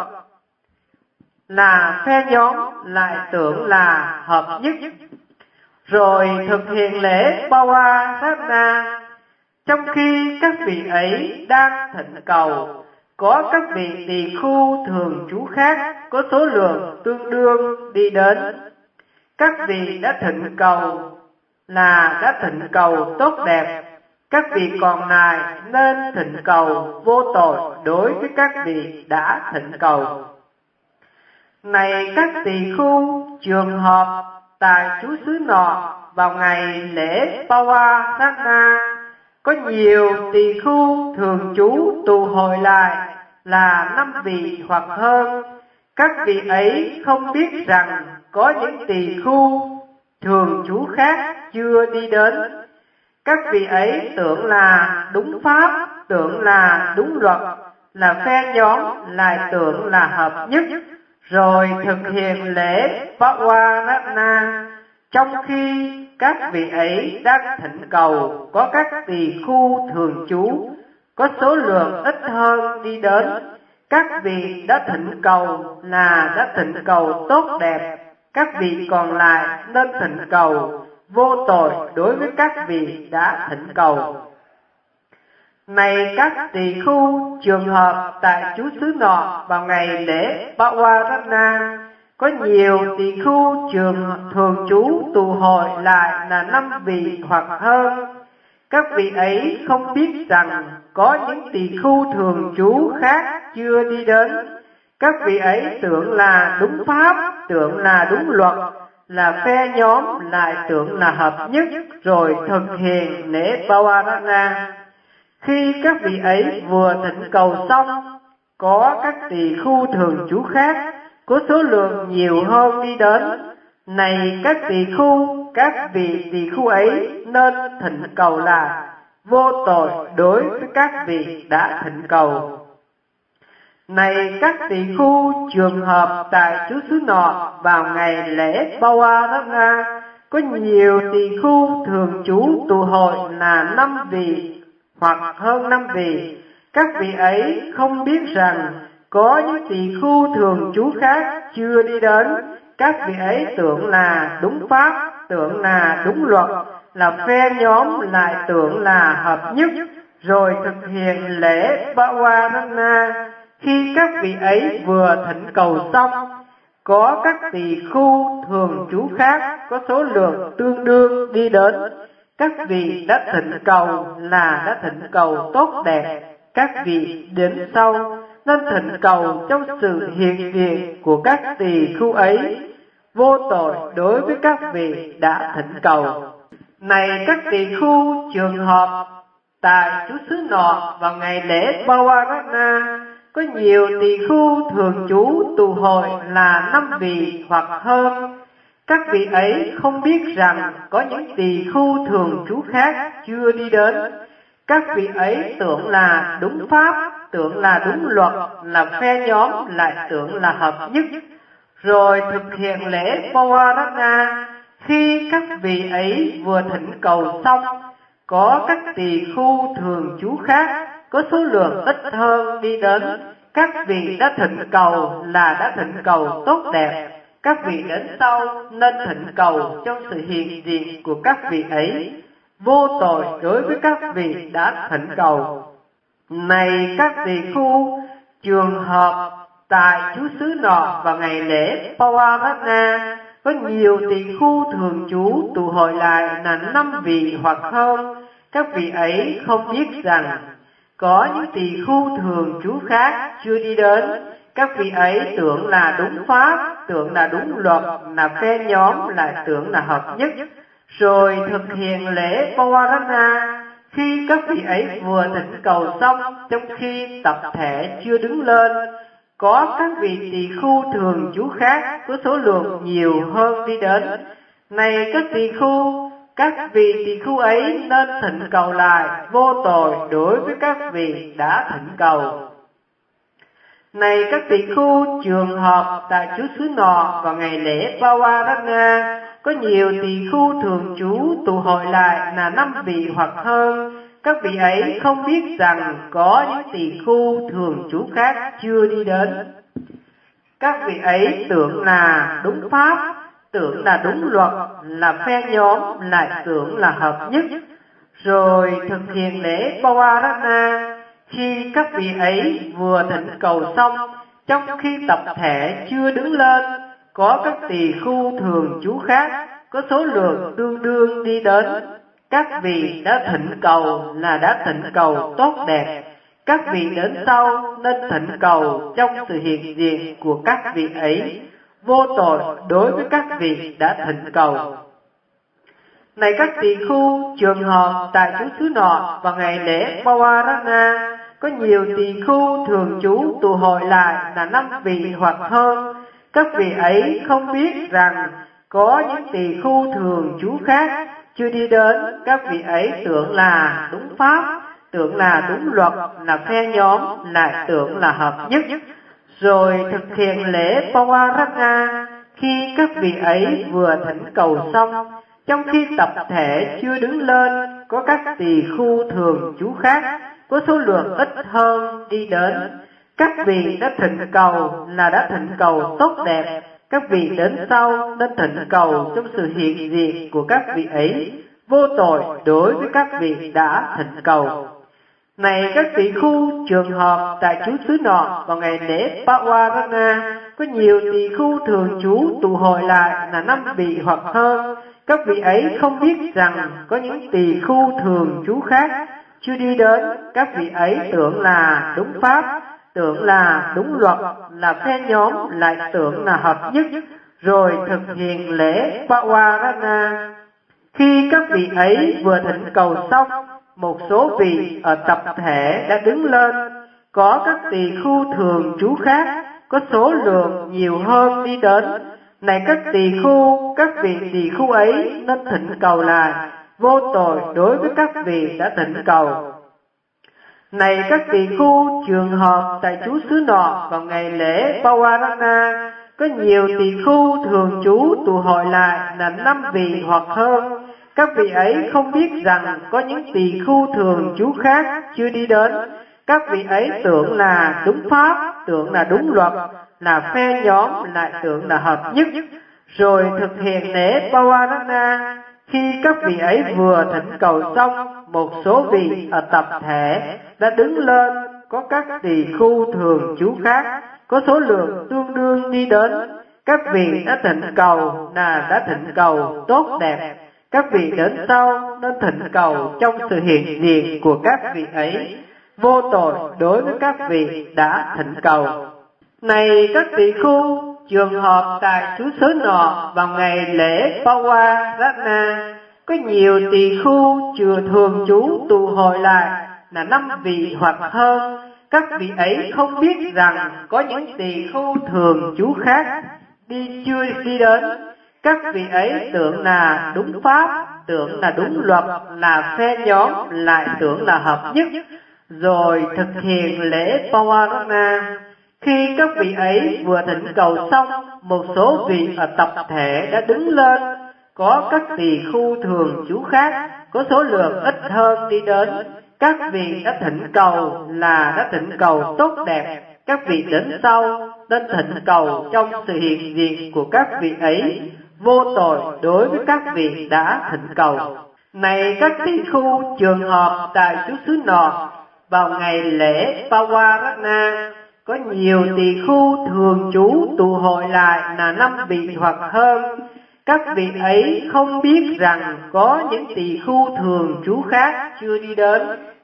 là phe nhóm lại tưởng là hợp nhất, rồi thực hiện lễ Pawarana. Trong khi các vị ấy đang thỉnh cầu, có các vị tỳ khưu thường trú khác có số lượng tương đương đi đến. Các vị đã thỉnh cầu là đã thỉnh cầu tốt đẹp, các vị còn lại nên thỉnh cầu vô tội đối với các vị đã thỉnh cầu. Này các tỳ khu, trường hợp tại trú xứ nọ vào ngày lễ Pawarana, có nhiều tỳ khu thường trú tụ hội lại là 5 vị hoặc hơn. Các vị ấy không biết rằng có những tỳ khu thường trú khác chưa đi đến. Các vị ấy tưởng là đúng pháp, tưởng là đúng luật, là phe nhóm, lại tưởng là hợp nhất, rồi thực hiện lễ Pawarana, trong khi các vị ấy đang thỉnh cầu có các tỳ khu thường trú có số lượng ít hơn đi đến. Các vị đã thỉnh cầu là đã thỉnh cầu tốt đẹp, các vị còn lại nên thỉnh cầu vô tội đối với các vị đã thỉnh cầu. Này các tỳ khu, trường hợp tại trú xứ nọ vào ngày lễ Pawarana, có nhiều tỳ khu thường trú tụ hội lại là 5 vị hoặc hơn. Các vị ấy không biết rằng có những tỳ khu thường trú khác chưa đi đến. Các vị ấy tưởng là đúng pháp, tưởng là đúng luật, là phe nhóm, lại tưởng là hợp nhất, rồi thực hiện lễ Pawarana. Khi các vị ấy vừa thỉnh cầu xong, có các tỳ khu thường trú khác có số lượng nhiều hơn đi đến. Này các tỳ khu, các vị tỳ khu ấy nên thỉnh cầu là vô tội đối với các vị đã thỉnh cầu. Này các tỳ khu, trường hợp tại trú xứ nọ vào ngày lễ Pawarana, có nhiều tỳ khu thường trú tụ hội là 5 vị hoặc hơn 5 vị. Các vị ấy không biết rằng có những tỳ khu thường trú khác chưa đi đến. Các vị ấy tưởng là đúng pháp, tưởng là đúng luật, là phe nhóm, lại tưởng là hợp nhất, rồi thực hiện lễ Pawarana. Khi các vị ấy vừa thỉnh cầu xong, có các tỳ khu thường trú khác có số lượng tương đương đi đến. Các vị đã thỉnh cầu là đã thỉnh cầu tốt đẹp, các vị đến sau nên thỉnh cầu trong sự hiện diện của các tỳ khu ấy, vô tội đối với các vị đã thỉnh cầu. Này các tỳ khu, trường hợp tại trú xứ nọ vào ngày lễ Pawarana, có nhiều tỳ khu thường trú tụ hội là 5 vị hoặc hơn. Các vị ấy không biết rằng có những tỳ khu thường trú khác chưa đi đến. Các vị ấy tưởng là đúng pháp, tưởng là đúng luật, là phe nhóm, lại tưởng là hợp nhất, rồi thực hiện lễ Pawarana. Khi các vị ấy vừa thỉnh cầu xong, có các tỳ khu thường trú khác có số lượng ít hơn đi đến. Các vị đã thỉnh cầu là đã thỉnh cầu tốt đẹp, các vị đến sau nên thỉnh cầu trong sự hiện diện của các vị ấy, vô tội đối với các vị đã thỉnh cầu. Này các tỳ khu, trường hợp tại trú xứ nọ vào ngày lễ Pawarana, có nhiều tỳ khu thường trú tụ hội lại là 5 vị hoặc hơn. Các vị ấy không biết rằng có những tỳ khu thường trú khác chưa đi đến. Các vị ấy tưởng là đúng pháp, tưởng là đúng luật, là phe nhóm, lại tưởng là hợp nhất, rồi thực hiện lễ Pawarana. Khi các vị ấy vừa thỉnh cầu xong, trong khi tập thể chưa đứng lên, có các vị tỳ khu thường trú khác có số lượng nhiều hơn đi đến. Này các tỳ khu, các vị tỳ khu ấy nên thỉnh cầu lại vô tội đối với các vị đã thỉnh cầu. Này các tỳ khu, trường hợp tại trú xứ nọ vào ngày lễ Pawarana, có nhiều tỳ khu thường trú tụ hội lại là 5 vị hoặc hơn. Các vị ấy không biết rằng có những tỳ khu thường trú khác chưa đi đến. Các vị ấy tưởng là đúng pháp, tưởng là đúng luật, là phe nhóm, lại tưởng là hợp nhất, rồi thực hiện lễ Pawarana. Khi các vị ấy vừa thỉnh cầu xong, trong khi tập thể chưa đứng lên, có các tỳ khu thường trú khác có số lượng tương đương đi đến. Các vị đã thỉnh cầu là đã thỉnh cầu tốt đẹp, Các vị đến sau nên thỉnh cầu trong sự hiện diện của các vị ấy, vô tội đối với các vị đã thỉnh cầu. Này các tỳ khu, trường hợp tại chú xứ nọ vào ngày lễ Pawarana, có nhiều tỳ khu thường trú tụ hội lại là 5 vị hoặc hơn. Các vị ấy không biết rằng có những tỳ khu thường trú khác chưa đi đến. Các vị ấy tưởng là đúng pháp, tưởng là đúng luật, là phe nhóm, lại tưởng là hợp nhất. Rồi thực hiện lễ Pawarana, khi các vị ấy vừa thỉnh cầu xong, trong khi tập thể chưa đứng lên, có các tỳ khu thường trú khác có số lượng ít hơn đi đến. Các vị đã thỉnh cầu là đã thỉnh cầu tốt đẹp. Các vị đến sau nên thỉnh cầu trong sự hiện diện của các vị ấy, vô tội đối với các vị đã thỉnh cầu. Này các tỳ khu, trường hợp tại chú xứ nọ vào ngày lễ Pawarana, có nhiều tỳ khu thường trú tụ hội lại là 5 vị hoặc hơn. Các vị ấy không biết rằng có những tỳ khu thường trú khác chưa đi đến. Các vị ấy tưởng là đúng pháp, tưởng là đúng luật, là phe nhóm, lại tưởng là hợp nhất. Rồi thực hiện lễ Pawarana. Khi các vị ấy vừa thỉnh cầu xong, một số vị ở tập thể đã đứng lên, có các tỳ khu thường trú khác có số lượng nhiều hơn đi đến. Này các tỳ khu, các vị tỳ khu ấy nên thỉnh cầu lại, vô tội đối với các vị đã thỉnh cầu. Này các tỳ khu, trường hợp tại chú xứ nọ vào ngày lễ Pawarana, có nhiều tỳ khu thường trú tụ hội lại là 5 vị hoặc hơn. Các vị ấy không biết rằng có những tỳ khu thường trú khác chưa đi đến. Các vị ấy tưởng là đúng pháp, tưởng là đúng luật, là phe nhóm, lại tưởng là hợp nhất. Rồi thực hiện lễ Pawarana. Khi các vị ấy vừa thỉnh cầu xong, một số vị ở tập thể đã đứng lên, có các tỳ khu thường trú khác có số lượng tương đương đi đến. Các vị đã thỉnh cầu là đã thỉnh cầu tốt đẹp. Các vị đến sau nên thỉnh cầu trong sự hiện diện của các vị ấy, vô tội đối với các vị đã thỉnh cầu. Này các tỳ khu, trường hợp tại xứ xứ nọ vào ngày lễ Pawarana, có nhiều tỳ khu chưa thường trú tụ hội lại là 5 vị hoặc hơn. Các vị ấy không biết rằng có những tỳ khu thường trú khác chưa đi đến. Các vị ấy tưởng là đúng pháp, tưởng là đúng luật, là phe nhóm, lại tưởng là hợp nhất. Rồi thực hiện lễ Pawarana. Khi các vị ấy vừa thỉnh cầu xong, một số vị ở tập thể đã đứng lên, có các tỳ khu thường trú khác có số lượng ít hơn đi đến. Các vị đã thỉnh cầu là đã thỉnh cầu tốt đẹp. Các vị đến sau nên thỉnh cầu trong sự hiện diện của các vị ấy, vô tội đối với các vị đã thỉnh cầu. Này các tỳ khu, trường hợp tại chú xứ nọ vào ngày lễ Pawarana, có nhiều tỳ khu thường trú tụ hội lại là 5 vị hoặc hơn. Các vị ấy không biết rằng có những tỳ khu thường trú khác chưa đi đến.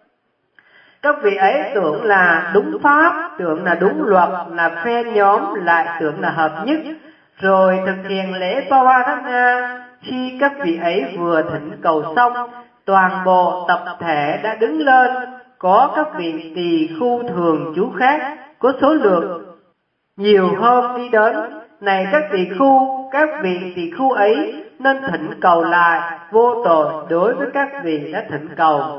Các vị ấy tưởng là đúng pháp, tưởng là đúng luật, là phe nhóm, lại tưởng là hợp nhất. Rồi thực hiện lễ Pawarana. Khi các vị ấy vừa thỉnh cầu xong, toàn bộ tập thể đã đứng lên, có các vị tỳ khu thường trú khác có số lượng nhiều hơn đi đến. Này các tỳ khu, các vị tỳ khu ấy nên thỉnh cầu lại, vô tội đối với các vị đã thỉnh cầu.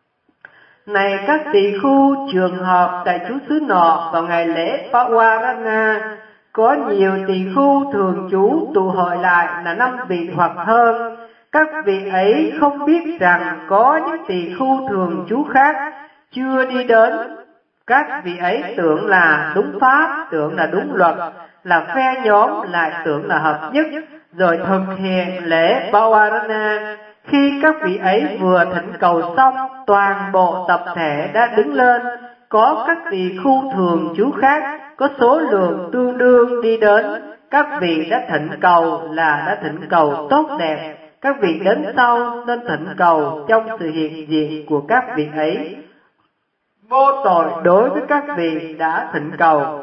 Này các tỳ khu, trường hợp tại chú xứ nọ vào ngày lễ Pawarana, có nhiều tỳ khu thường trú tụ hội lại là 5 vị hoặc hơn. Các vị ấy không biết rằng có những tỳ khu thường trú khác chưa đi đến. Các vị ấy tưởng là đúng pháp, tưởng là đúng luật, là phe nhóm, lại tưởng là hợp nhất. Rồi thực hiện lễ Pawarana. Khi các vị ấy vừa thỉnh cầu xong, toàn bộ tập thể đã đứng lên, có các tỳ khu thường trú khác có số lượng tương đương đi đến. Các vị đã thỉnh cầu là đã thỉnh cầu tốt đẹp. Các vị đến sau nên thỉnh cầu trong sự hiện diện của các vị ấy, vô tội đối với các vị đã thỉnh cầu.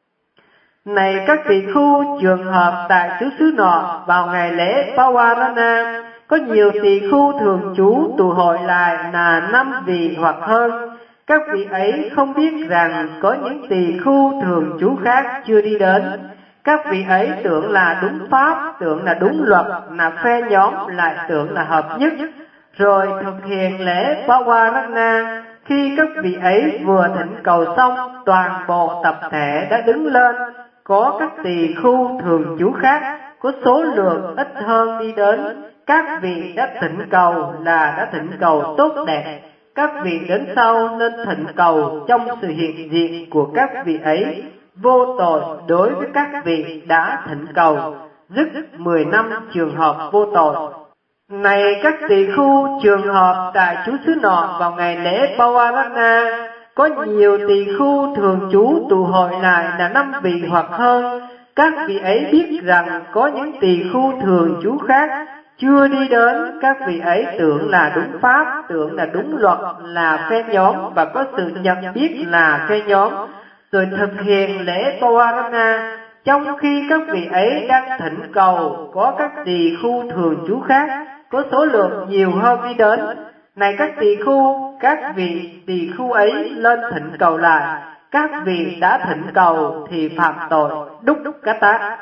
Này các tỳ khu, trường hợp tại chú xứ nọ vào ngày lễ Pawarana, có nhiều tỳ khu thường trú tụ hội lại là 5 vị hoặc hơn. Các vị ấy không biết rằng có những tỳ khu thường trú khác chưa đi đến. Các vị ấy tưởng là đúng pháp, tưởng là đúng luật, là phe nhóm, lại tưởng là hợp nhất. Rồi thực hiện lễ Pawarana, khi các vị ấy vừa thỉnh cầu xong, toàn bộ tập thể đã đứng lên. Có các tỳ khu thường trú khác, có số lượng ít hơn đi đến. Các vị đã thỉnh cầu là đã thỉnh cầu tốt đẹp. Các vị đến sau nên thỉnh cầu trong sự hiện diện của các vị ấy, vô tội đối với các vị đã thỉnh cầu, dứt 10 năm trường hợp vô tội. Này các tỳ khu, trường hợp tại chú xứ nọ vào ngày lễ Pawarana, có nhiều tỳ khu thường trú tụ hội lại là 5 vị hoặc hơn. Các vị ấy biết rằng có những tỳ khu thường trú khác chưa đi đến. Các vị ấy tưởng là đúng pháp, tưởng là đúng luật, là phe nhóm và có sự nhận biết là phe nhóm. Rồi thực hiện lễ Pawarana, trong khi các vị ấy đang thỉnh cầu, có các tỳ khu thường trú khác, có số lượng nhiều hơn đi đến. Này các tỳ khu, các vị tỳ khu ấy lên thỉnh cầu lại. Các vị đã thỉnh cầu thì phạm tội đúc cá tá.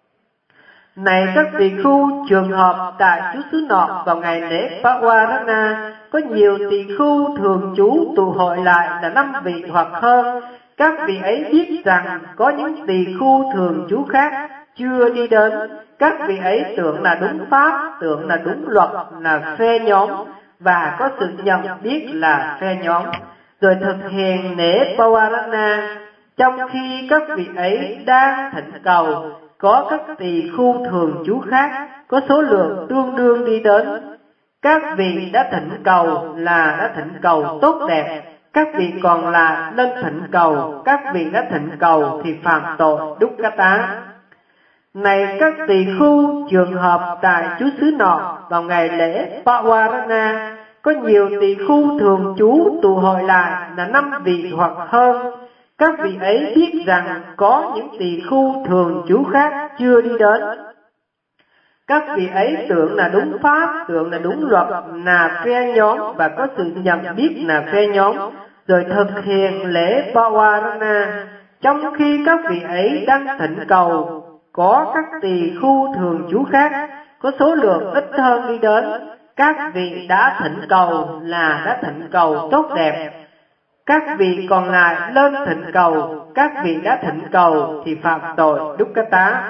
Này các tỳ khu, trường hợp tại chú xứ nọ vào ngày lễ Pawarana, có nhiều tỳ khu thường trú tụ hội lại là 5 vị hoặc hơn. Các vị ấy biết rằng có những tỳ khu thường trú khác chưa đi đến. Các vị ấy tưởng là đúng pháp, tưởng là đúng luật, là phe nhóm và có sự nhận biết là phe nhóm. Rồi thực hiện lễ Pawarana, trong khi các vị ấy đang thỉnh cầu, có các tỳ khu thường trú khác, có số lượng tương đương đi đến. Các vị đã thỉnh cầu là đã thỉnh cầu tốt đẹp. Các vị còn lại lên thỉnh cầu, các vị đã thỉnh cầu thì phạm tội đúc cá tá. Này các tỳ khu, trường hợp tại chú xứ nọ vào ngày lễ Pawarana, có nhiều tỳ khu thường trú tụ hội lại là 5 vị hoặc hơn. Các vị ấy biết rằng có những tỳ khu thường trú khác chưa đi đến. Các vị ấy tưởng là đúng pháp, tưởng là đúng luật, là phe nhóm và có sự nhận biết là phe nhóm. Rồi thực hiện lễ Pawarana, trong khi các vị ấy đang thỉnh cầu, có các tỳ khu thường trú khác, có số lượng ít hơn đi đến. Các vị đã thỉnh cầu là đã thỉnh cầu tốt đẹp. Các vị còn lại lên thỉnh cầu, các vị đã thỉnh cầu thì phạm tội đúc cá tá.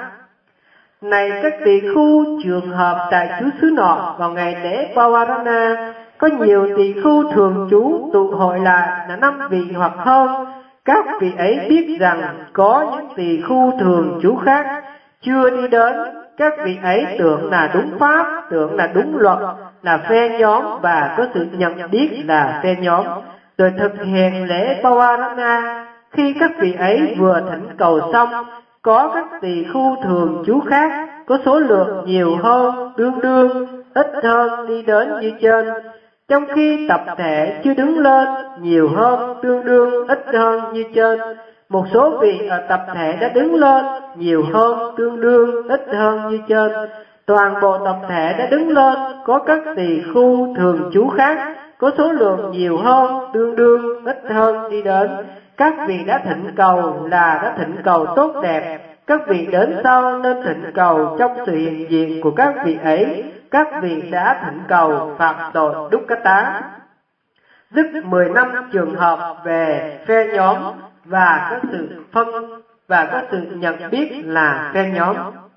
Này các tỳ khu, trường hợp tại chú xứ nọ vào ngày lễ Pawarana, có nhiều tỳ khu thường trú tụ hội lại là 5 vị hoặc hơn. Các vị ấy biết rằng có những tỳ khu thường trú khác chưa đi đến. Các vị ấy tưởng là đúng pháp, tưởng là đúng luật, là phe nhóm và có sự nhận biết là phe nhóm. Rồi thực hiện lễ Pawarana, khi các vị ấy vừa thỉnh cầu xong, có các tỳ khu thường trú khác, có số lượng nhiều hơn, tương đương, ít hơn đi đến như trên. Trong khi tập thể chưa đứng lên, nhiều hơn, tương đương, ít hơn như trên. Một số vị ở tập thể đã đứng lên, nhiều hơn, tương đương, ít hơn như trên. Toàn bộ tập thể đã đứng lên, có các tỳ khu thường trú khác, có số lượng nhiều hơn, tương đương, ít hơn đi đến. Các vị đã thỉnh cầu là đã thỉnh cầu tốt đẹp. Các vị đến sau nên thỉnh cầu trong sự hiện diện của các vị ấy. Các vị đã thỉnh cầu phạm tội đúc cá tá. Dứt 10 năm trường hợp về phe nhóm và có sự phân và có sự nhận biết là phe nhóm.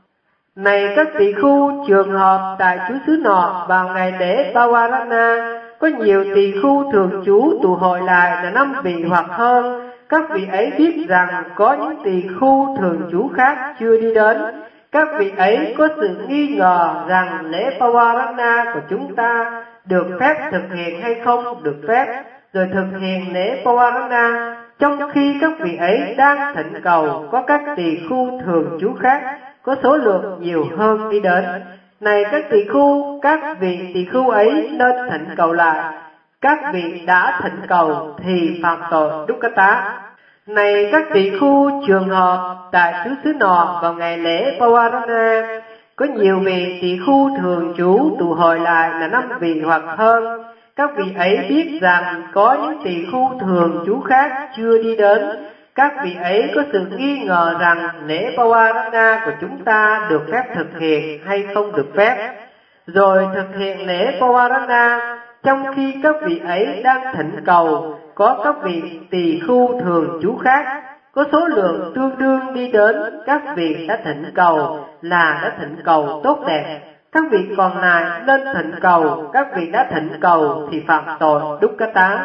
Này các tỳ khu, trường hợp tại chú xứ nọ vào ngày lễ Pawarana, có nhiều tỳ khu thường trú tụ hội lại là 5 vị hoặc hơn. Các vị ấy biết rằng có những tỳ khu thường trú khác chưa đi đến. Các vị ấy có sự nghi ngờ rằng lễ Pawarana của chúng ta được phép thực hiện hay không được phép. Rồi thực hiện lễ Pawarana, trong khi các vị ấy đang thỉnh cầu, có các tỳ khu thường trú khác, có số lượng nhiều hơn đi đến. Này các tỳ khu, các vị tỳ khu ấy nên thỉnh cầu lại. các vị đã thỉnh cầu thì phạm tội Dukkata. Này các tỳ khu trường hợp tại xứ nọ vào ngày lễ Pawarana, có nhiều vị tỳ khu thường trú tụ hội lại là 5 vị hoặc hơn. Các vị ấy biết rằng có những tỳ khu thường trú khác chưa đi đến. Các vị ấy có sự nghi ngờ rằng lễ Pawarana của chúng ta được phép thực hiện hay không được phép. Rồi thực hiện lễ Pawarana, trong khi các vị ấy đang thỉnh cầu, có các vị tỳ khu thường trú khác có số lượng tương đương đi đến. Các vị đã thỉnh cầu là đã thỉnh cầu tốt đẹp. Các vị còn lại nên thỉnh cầu, các vị đã thỉnh cầu thì phạm tội Dukkata.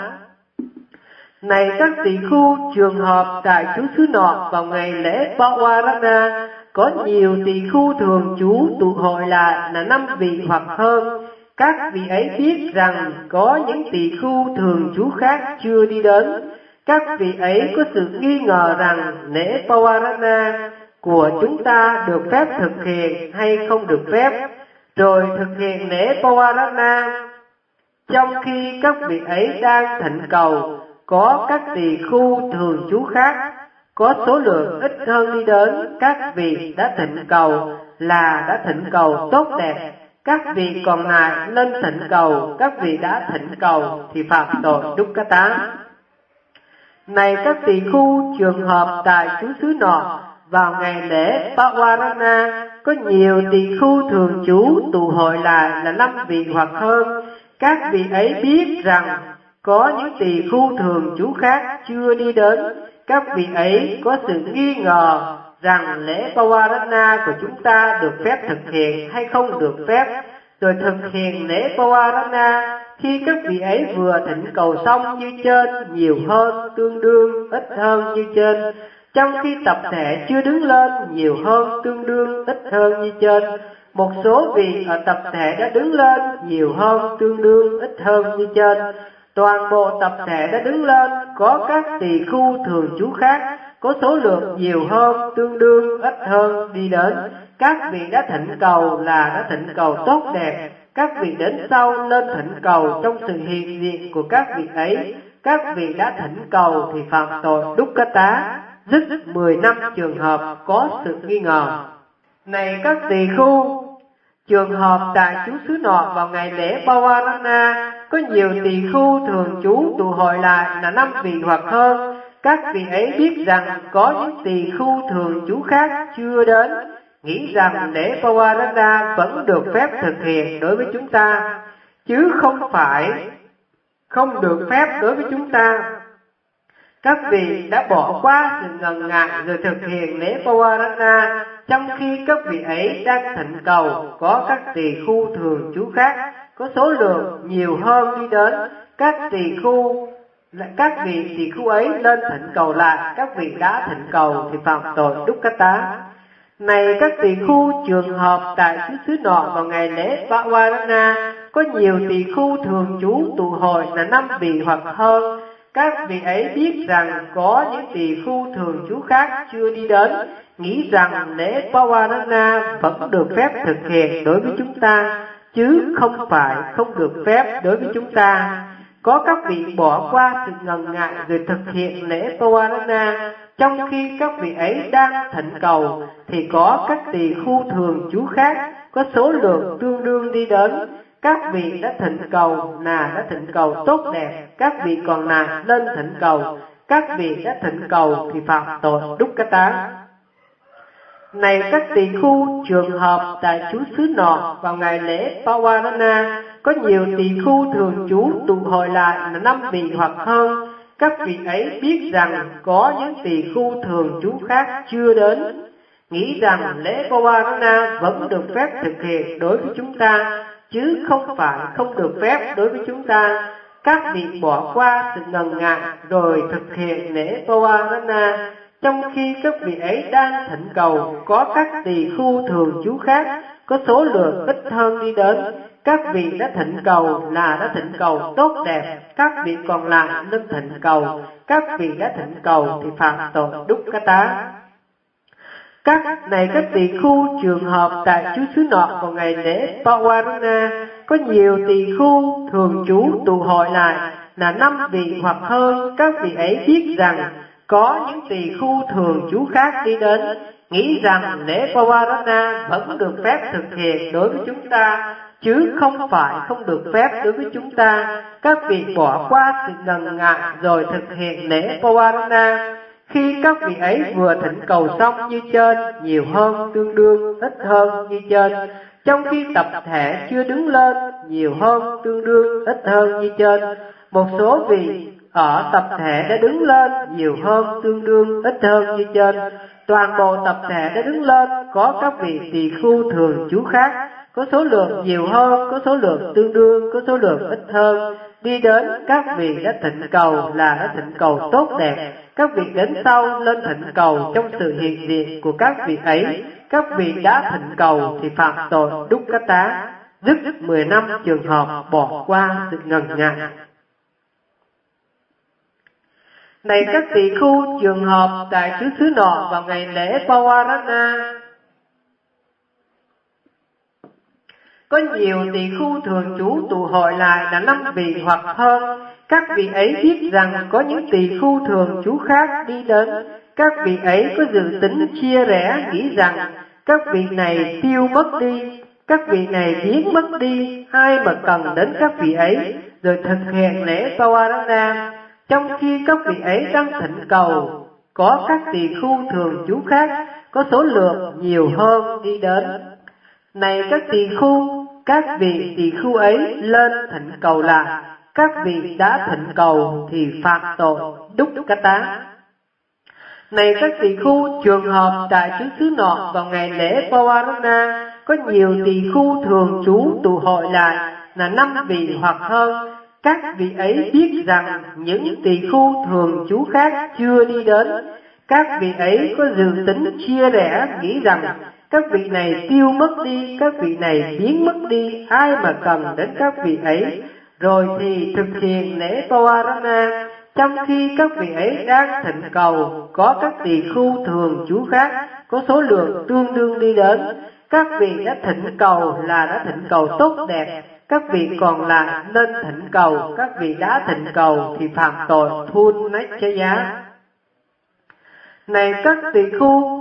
Này các tỳ khu trường hợp tại xứ nọ vào ngày lễ Pawarana, có nhiều tỳ khu thường trú tụ hội lại là 5 vị hoặc hơn. Các vị ấy biết rằng có những tỳ khu thường trú khác chưa đi đến. Các vị ấy có sự nghi ngờ rằng lễ Pawarana của chúng ta được phép thực hiện hay không được phép. Rồi thực hiện lễ Pawarana, trong khi các vị ấy đang thỉnh cầu, có các tỳ khu thường trú khác có số lượng ít hơn đi đến. Các vị đã thỉnh cầu là đã thỉnh cầu tốt đẹp. Các vị còn lại nên thỉnh cầu, các vị đã thỉnh cầu thì phạm tội Dukkata. Này các tỳ khu trường hợp tại xứ nọ vào ngày lễ Pawarana, có nhiều tỳ khu thường trú tụ hội lại là 5 vị hoặc hơn. Các vị ấy biết rằng có những tỳ khu thường trú khác chưa đi đến. Các vị ấy có sự nghi ngờ rằng lễ Pawarana của chúng ta được phép thực hiện hay không được phép. Rồi thực hiện lễ Pawarana, khi các vị ấy vừa thỉnh cầu xong như trên, nhiều hơn, tương đương, ít hơn như trên. Trong khi tập thể chưa đứng lên, nhiều hơn, tương đương, ít hơn như trên. Một số vị ở tập thể đã đứng lên, nhiều hơn, tương đương, ít hơn như trên. Toàn bộ tập thể đã đứng lên, có các tỳ khu thường trú khác có số lượng nhiều hơn, tương đương, ít hơn đi đến. Các vị đã thỉnh cầu là đã thỉnh cầu tốt đẹp. Các vị đến sau nên thỉnh cầu trong sự hiện diện của các vị ấy. Các vị đã thỉnh cầu thì phạm tội Dukkata, dứt 10 năm trường hợp có sự nghi ngờ. Này các tỳ khu trường hợp tại xứ nọ vào ngày lễ Pawarana, có nhiều tỳ khu thường trú tụ hội lại là 5 vị hoặc hơn. Các vị ấy biết rằng có những tỳ khu thường trú khác chưa đến, nghĩ rằng lễ Pawarana vẫn được phép thực hiện đối với chúng ta, chứ không phải không được phép đối với chúng ta. Các vị đã bỏ qua sự ngần ngại rồi thực hiện lễ Pawarana, trong khi các vị ấy đang thỉnh cầu, có các tỳ khu thường trú khác có số lượng nhiều hơn đi đến. Các vị tỳ khu ấy lên thỉnh cầu lại, các vị đã thỉnh cầu thì phạm tội Dukkata. Này các tỳ khu trường hợp tại xứ nọ vào ngày lễ Pawarana, có nhiều tỳ khu thường trú tụ hội là 5 vị hoặc hơn. Các vị ấy biết rằng có những tỳ khu thường trú khác chưa đi đến, nghĩ rằng lễ Pawarana vẫn được phép thực hiện đối với chúng ta, chứ không phải không được phép đối với chúng ta. Có các vị bỏ qua sự ngần ngại rồi thực hiện lễ Pawarana, trong khi các vị ấy đang thỉnh cầu, thì có các tỳ khu thường trú khác có số lượng tương đương đi đến. Các vị đã thỉnh cầu là đã thỉnh cầu tốt đẹp. Các vị còn lại lên thỉnh cầu, các vị đã thỉnh cầu thì phạm tội Dukkata. Này các tỳ khu trường hợp tại xứ nọ vào ngày lễ Pawarana, có nhiều tỳ khu thường trú tụ hội lại là 5 vị hoặc hơn. Các vị ấy biết rằng có những tỳ khu thường trú khác chưa đến, nghĩ rằng lễ Pawarana vẫn được phép thực hiện đối với chúng ta, chứ không phải không được phép đối với chúng ta. Các vị bỏ qua sự ngần ngại rồi thực hiện lễ Pawarana, trong khi các vị ấy đang thỉnh cầu, có các tỳ khu thường trú khác có số lượng ít hơn đi đến. Các vị đã thỉnh cầu là đã thỉnh cầu tốt đẹp. Các vị còn lại nên thỉnh cầu, các vị đã thỉnh cầu thì phạm tội Dukkata. Các tỳ khu trường hợp tại chú xứ nọ vào ngày lễ Pawarana, có nhiều tỳ khu thường trú tụ hội lại là 5 vị hoặc hơn. Các vị ấy biết rằng có những tỳ khu thường trú khác đi đến, nghĩ rằng lễ Pawarana vẫn được phép thực hiện đối với chúng ta, chứ không phải không được phép đối với chúng ta. Các vị bỏ qua sự ngần ngại rồi thực hiện lễ Pawarana. Khi các vị ấy vừa thỉnh cầu xong như trên, nhiều hơn tương đương, ít hơn như trên. Trong khi tập thể chưa đứng lên, nhiều hơn tương đương, ít hơn như trên. Một số vị ở tập thể đã đứng lên, nhiều hơn tương đương, ít hơn như trên. Toàn bộ tập thể đã đứng lên, có các vị tỳ khu thường trú khác, có số lượng nhiều hơn, có số lượng tương đương, có số lượng ít hơn, đi đến. Các vị đã thỉnh cầu là đã thỉnh cầu tốt đẹp. Các vị đến sau lên thỉnh cầu trong sự hiện diện của các vị ấy. Các vị đã thỉnh cầu thì phạm tội Dukkata, dứt 10 năm trường hợp bỏ qua sự ngần ngại. Này các tỳ khu trường hợp tại chú xứ nọ vào ngày lễ Pawarana, có nhiều tỳ khu thường trú tụ hội lại là 5 vị hoặc hơn. Các vị ấy biết rằng có những tỳ khu thường trú khác đi đến. Các vị ấy có dự tính chia rẽ, nghĩ rằng các vị này tiêu mất đi, các vị này biến mất đi, ai mà cần đến các vị ấy, rồi thực hiện lễ Pawarana. Trong khi các vị ấy đang thỉnh cầu, có các tỳ khu thường trú khác, có số lượng nhiều hơn đi đến. Này các tỳ khu, các vị tỳ khu ấy lên thỉnh cầu lại. Các vị đã thỉnh cầu thì phạm tội Dukkata. Này các tỳ khu trường hợp tại chú xứ nọ vào ngày lễ Pawarana, có nhiều tỳ khu thường trú tụ hội lại là 5 vị hoặc hơn. Các vị ấy biết rằng những tỳ khu thường trú khác chưa đi đến. Các vị ấy có dự tính chia rẽ, nghĩ rằng các vị này tiêu mất đi, các vị này biến mất đi, ai mà cần đến các vị ấy, rồi thì thực hiện lễ Pawarana. Trong khi các vị ấy đang thỉnh cầu, có các tỳ khu thường trú khác, có số lượng tương đương đi đến. Các vị đã thỉnh cầu là đã thỉnh cầu tốt đẹp. Các vị còn lại nên thỉnh cầu. Các vị đã thỉnh cầu thì phạm tội thun nách chế giá. Này các tỳ khu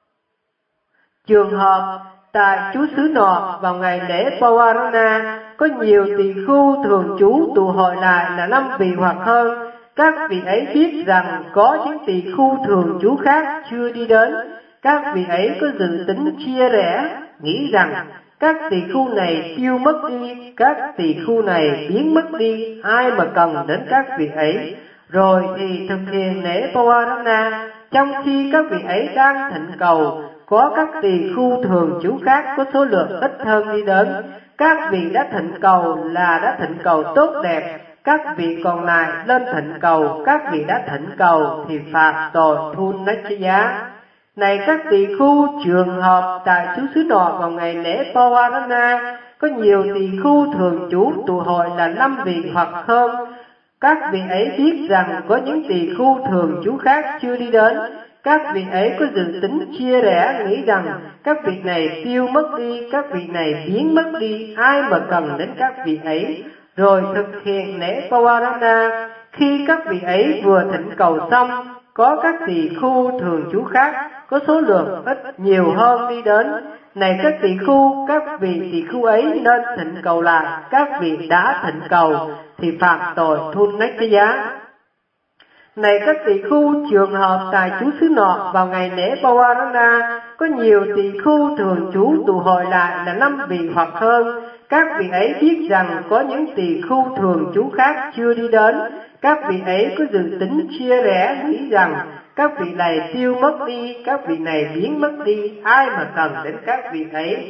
trường hợp tại chú xứ nọ vào ngày lễ Pawarana, có nhiều tỳ khu thường trú tụ hội lại là 5 vị hoặc hơn. Các vị ấy biết rằng có những tỳ khu thường trú khác chưa đi đến. Các vị ấy có dự tính chia rẽ, nghĩ rằng các tỳ khu này tiêu mất đi, các tỳ khu này biến mất đi, ai mà cần đến các vị ấy, rồi thì thực hiện lễ Pawarana. Trong khi các vị ấy đang thỉnh cầu, có các tỳ khu thường trú khác, có số lượng ít hơn đi đến. Các vị đã thỉnh cầu là đã thỉnh cầu tốt đẹp. Các vị còn lại lên thỉnh cầu. Các vị đã thỉnh cầu thì phạt tội thun nách giá. Này các tỳ khu trường hợp tại chú xứ nọ vào ngày lễ Pawarana, có nhiều tỳ khu thường trú tụ hội là 5 vị hoặc hơn. Các vị ấy biết rằng có những tỳ khu thường trú khác chưa đi đến. Các vị ấy có dự tính chia rẽ, nghĩ rằng các vị này tiêu mất đi, các vị này biến mất đi, ai mà cần đến các vị ấy, rồi thực hiện lễ Pawarana. Khi các vị ấy vừa thỉnh cầu xong, có các tỳ khu thường trú khác, có số lượng ít nhiều hơn đi đến. Này các tỳ khu, các vị tỳ khu ấy nên thỉnh cầu lại. Các vị đã thỉnh cầu thì phạm tội thun nách giá. Này các tỳ khu trường hợp tại chú xứ nọ vào ngày lễ Pawarana, có nhiều tỳ khu thường trú tụ hội lại là 5 vị hoặc hơn. Các vị ấy biết rằng có những tỳ khu thường trú khác chưa đi đến. Các vị ấy có dự tính chia rẽ, nghĩ rằng các vị này tiêu mất đi, các vị này biến mất đi, ai mà cần đến các vị ấy,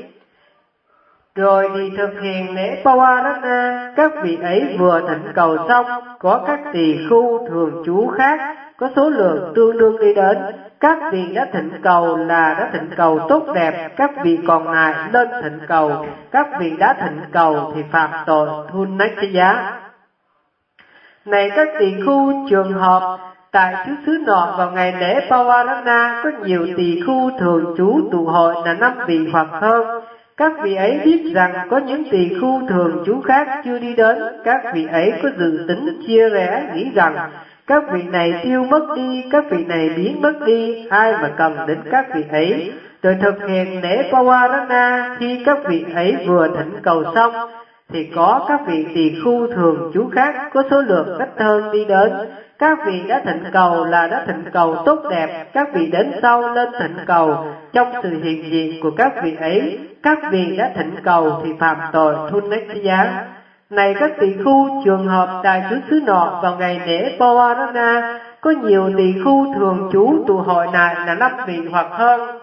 rồi thì thực hiện lễ Pawarana. Các vị ấy vừa thỉnh cầu xong, có các tỳ khu thường trú khác, có số lượng tương đương đi đến. Các vị đã thỉnh cầu là đã thỉnh cầu tốt đẹp. Các vị còn lại lên thỉnh cầu. Các vị đã thỉnh cầu thì phạm tội thun nách giá. Này các tỳ khu trường hợp tại xứ xứ nọ vào ngày lễ Pawarana có nhiều tỳ khưu thường trú tụ hội là 5 vị hoặc hơn. Các vị ấy biết rằng có những tỳ khưu thường trú khác chưa đi đến. Các vị ấy có dự tính chia rẽ, nghĩ rằng các vị này tiêu mất đi, các vị này biến mất đi, ai mà cần đến các vị ấy. Rồi thực hiện lễ Pawarana. Khi các vị ấy vừa thỉnh cầu xong thì có các vị tỳ khưu thường trú khác có số lượng ít hơn đi đến. Các vị đã thỉnh cầu là đã thỉnh cầu tốt đẹp, các vị đến sau lên thỉnh cầu trong sự hiện diện của các vị ấy. Các vị đã thỉnh cầu thì phạm tội Thunnecchaya. Này các tỳ khưu, trường hợp tại xứ nọ vào ngày lễ Pawarana có nhiều tỳ khưu thường trú tụ hội lại là 5 vị hoặc hơn.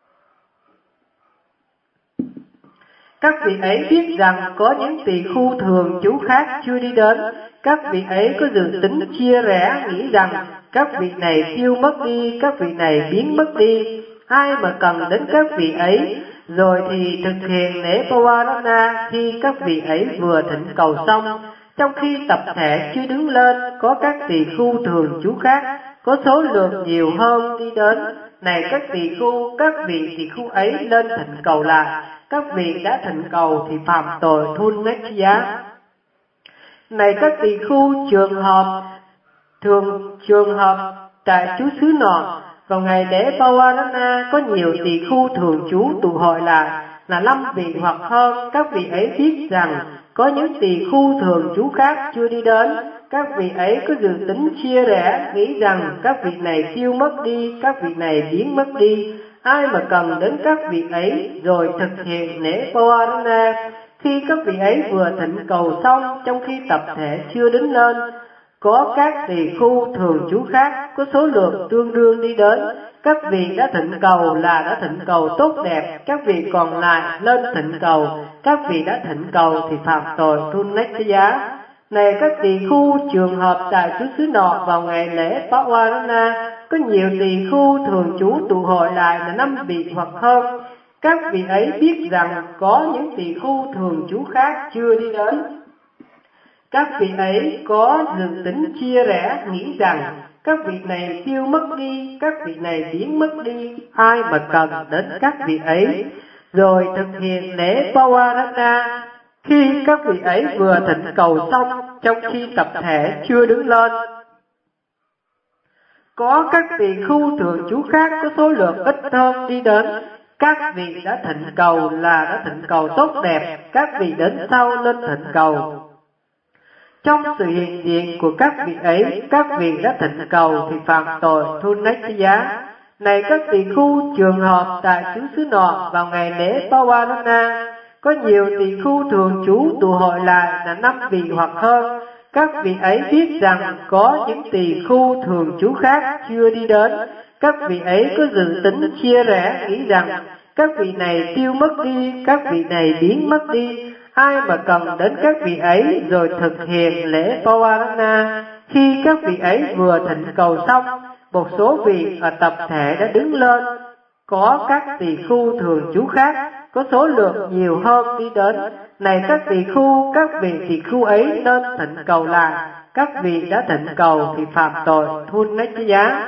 Các vị ấy biết rằng có những tỳ khưu thường trú khác chưa đi đến. Các vị ấy có dự tính chia rẽ, nghĩ rằng các vị này tiêu mất đi, các vị này biến mất đi, ai mà cần đến các vị ấy. Rồi thì thực hiện lễ Pawarana. Khi các vị ấy vừa thỉnh cầu xong, trong khi tập thể chưa đứng lên, có các tỳ khưu thường trú khác có số lượng nhiều hơn đi đến. Này các tỳ khưu, các vị tỳ khưu ấy lên thỉnh cầu lại. Các vị đã thỉnh cầu thì phạm tội Thunnecchaya. Này các tỳ khưu, trường hợp tại xứ nọ vào ngày lễ Pawarana có nhiều tỳ khưu thường trú tụ hội lại là 5 vị hoặc hơn. Các vị ấy biết rằng có những tỳ khưu thường trú khác chưa đi đến. Các vị ấy có dự tính chia rẽ, nghĩ rằng các vị này tiêu mất đi, các vị này biến mất đi, ai mà cần đến các vị ấy. Rồi thực hiện lễ Pawarana. Khi các vị ấy vừa thỉnh cầu xong, trong khi tập thể chưa đứng lên, có các tỳ khưu thường trú khác có số lượng tương đương đi đến. Các vị đã thỉnh cầu là đã thỉnh cầu tốt đẹp, các vị còn lại lên thỉnh cầu. Các vị đã thỉnh cầu thì phạm tội Thunnecchaya. Này các tỳ khưu, trường hợp tại xứ nọ vào ngày lễ Pawarana có nhiều tỳ khưu thường trú tụ hội lại là 5 vị hoặc hơn. Các vị ấy biết rằng có những tỳ khưu thường trú khác chưa đi đến. Các vị ấy có dự tính chia rẽ, nghĩ rằng các vị này tiêu mất đi, các vị này biến mất đi, ai mà cần đến các vị ấy. Rồi thực hiện lễ Pawarana. Khi các vị ấy vừa thỉnh cầu xong, trong khi tập thể chưa đứng lên, có các tỳ khưu thường trú khác có số lượng ít hơn đi đến. Các vị đã thỉnh cầu là đã thỉnh cầu tốt đẹp, các vị đến sau lên thỉnh cầu. Trong sự hiện diện của các vị ấy, các vị đã thỉnh cầu thì phạm tội Thunnecchaya. Này các tỳ khưu, trường hợp tại xứ nọ vào ngày lễ Pawarana có nhiều tỳ khưu thường trú tụ hội lại là 5 vị hoặc hơn. Các vị ấy biết rằng có những tỳ khưu thường trú khác chưa đi đến. Các vị ấy có dự tính chia rẽ, nghĩ rằng các vị này tiêu mất đi, các vị này biến mất đi, ai mà cần đến các vị ấy. Rồi thực hiện lễ Pawarana. Khi các vị ấy vừa thỉnh cầu xong, một số vị ở tập thể đã đứng lên, có các tỳ khưu thường trú khác có số lượng nhiều hơn đi đến. Này các tỳ khưu, các vị tỳ khưu ấy lên thỉnh cầu lại. Các vị đã thỉnh cầu thì phạm tội Thunnecchaya.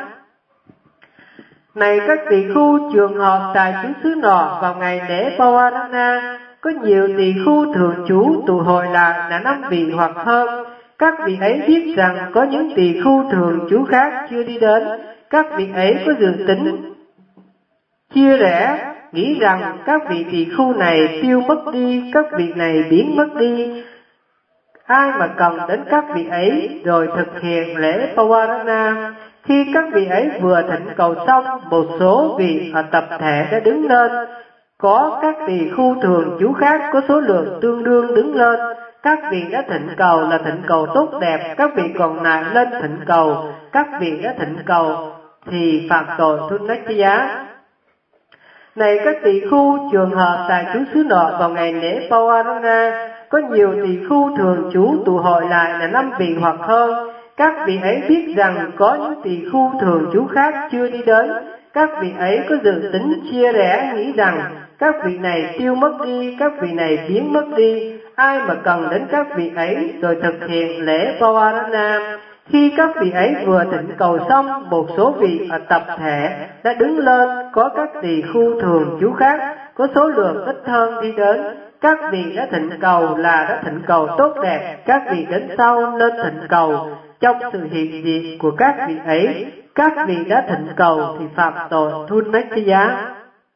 Này các tỳ khưu, trường hợp tại xứ nọ vào ngày lễ Pawarana có nhiều tỳ khưu thường trú tụ hội lại là 5 vị hoặc hơn. Các vị ấy biết rằng có những tỳ khưu thường trú khác chưa đi đến. Các vị ấy có dự tính chia rẽ, nghĩ rằng các vị tỳ khưu này tiêu mất đi, các vị này biến mất đi, ai mà cần đến các vị ấy. Rồi thực hiện lễ Pawarana. Khi các vị ấy vừa thỉnh cầu xong, một số vị ở tập thể đã đứng lên, có các tỳ khưu thường trú khác có số lượng tương đương đứng lên. Các vị đã thỉnh cầu là thỉnh cầu tốt đẹp, các vị còn lại lên thỉnh cầu. Các vị đã thỉnh cầu thì phạm tội Thunnecchaya. Này các tỳ khưu, trường hợp tại xứ nọ vào ngày lễ Pawarana có nhiều tỳ khưu thường trú tụ hội lại là 5 vị hoặc hơn. Các vị ấy biết rằng có những tỳ khưu thường trú khác chưa đi đến. Các vị ấy có dự tính chia rẽ, nghĩ rằng các vị này tiêu mất đi, các vị này biến mất đi, ai mà cần đến các vị ấy. Rồi thực hiện lễ Pawarana. Khi các vị ấy vừa thỉnh cầu xong, một số vị ở tập thể đã đứng lên, có các tỳ khu thường trú khác có số lượng ít hơn đi đến. Các vị đã thỉnh cầu là đã thỉnh cầu tốt đẹp, các vị đến sau lên thỉnh cầu. Trong sự hiện diện của các vị ấy, các vị đã thỉnh cầu thì phạm tội thun nách cái giá.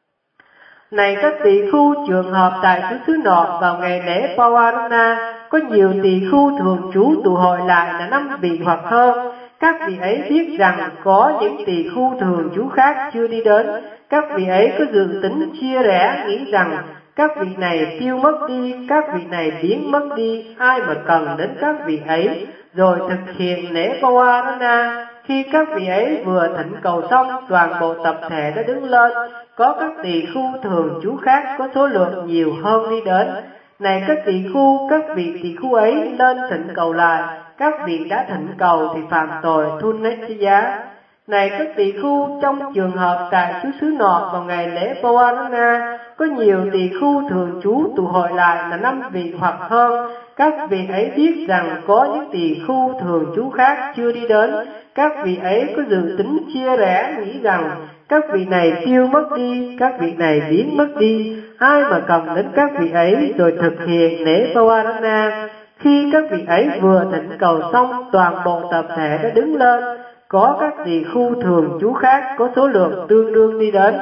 Này các tỳ khu trường hợp tại xứ nọ vào ngày lễ Pawarana, có nhiều tỳ khu thường trú tụ hội lại là 5 vị hoặc hơn. Các vị ấy biết rằng có những tỳ khu thường trú khác chưa đi đến. Các vị ấy có dự tính chia rẽ, nghĩ rằng các vị này tiêu mất đi, các vị này biến mất đi, ai mà cần đến các vị ấy, rồi thực hiện lễ Pawarana. Khi các vị ấy vừa thỉnh cầu xong, toàn bộ tập thể đã đứng lên, có các tỳ khu thường trú khác có số lượng nhiều hơn đi đến. Này các tỳ khu, các vị tỳ khu ấy lên thỉnh cầu lại, các vị đã thỉnh cầu thì phạm tội thun nách giá. Này các tỳ khu, trong trường hợp tại xứ nọ vào ngày lễ Pawarana, có nhiều tỳ khu thường trú tụ hội lại là 5 vị hoặc hơn. Các vị ấy biết rằng có những tỳ khu thường trú khác chưa đi đến. Các vị ấy có dự tính chia rẽ, nghĩ rằng các vị này tiêu mất đi, các vị này biến mất đi, ai mà cần đến các vị ấy, rồi thực hiện lễ Pawarana. Khi các vị ấy vừa thỉnh cầu xong, toàn bộ tập thể đã đứng lên, có các tỳ khu thường trú khác có số lượng tương đương đi đến.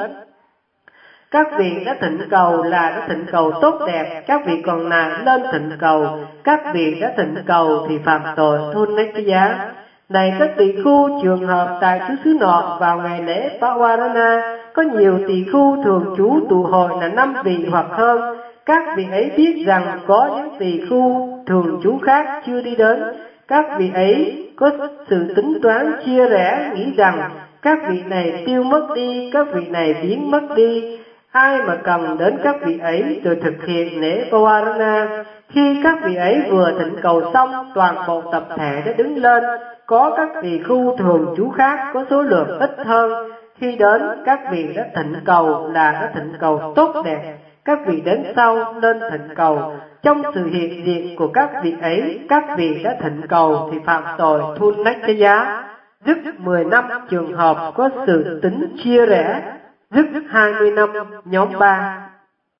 Các vị đã thỉnh cầu là đã thỉnh cầu tốt đẹp, các vị còn lại lên thỉnh cầu, các vị đã thỉnh cầu thì phạm tội thun nách giá. Này các tỳ khu trường hợp tại xứ nọ vào ngày lễ Pawarana, có nhiều tỳ khu thường trú tụ hội là 5 vị hoặc hơn. Các vị ấy biết rằng có những tỳ khu thường trú khác chưa đi đến. Các vị ấy có sự tính toán chia rẽ, nghĩ rằng các vị này tiêu mất đi, các vị này biến mất đi, ai mà cần đến các vị ấy, rồi thực hiện lễ Pawarana. Khi các vị ấy vừa thỉnh cầu xong, toàn bộ tập thể đã đứng lên, có các tỳ khu thường trú khác có số lượng ít hơn. Khi đến, các vị đã thỉnh cầu là đã thỉnh cầu tốt đẹp, các vị đến sau lên thỉnh cầu. Trong sự hiện diện của các vị ấy, các vị đã thỉnh cầu thì phạm tội thun nách giá. Dứt 10 năm trường hợp có sự tính chia rẽ. Dứt 20 năm nhóm 3.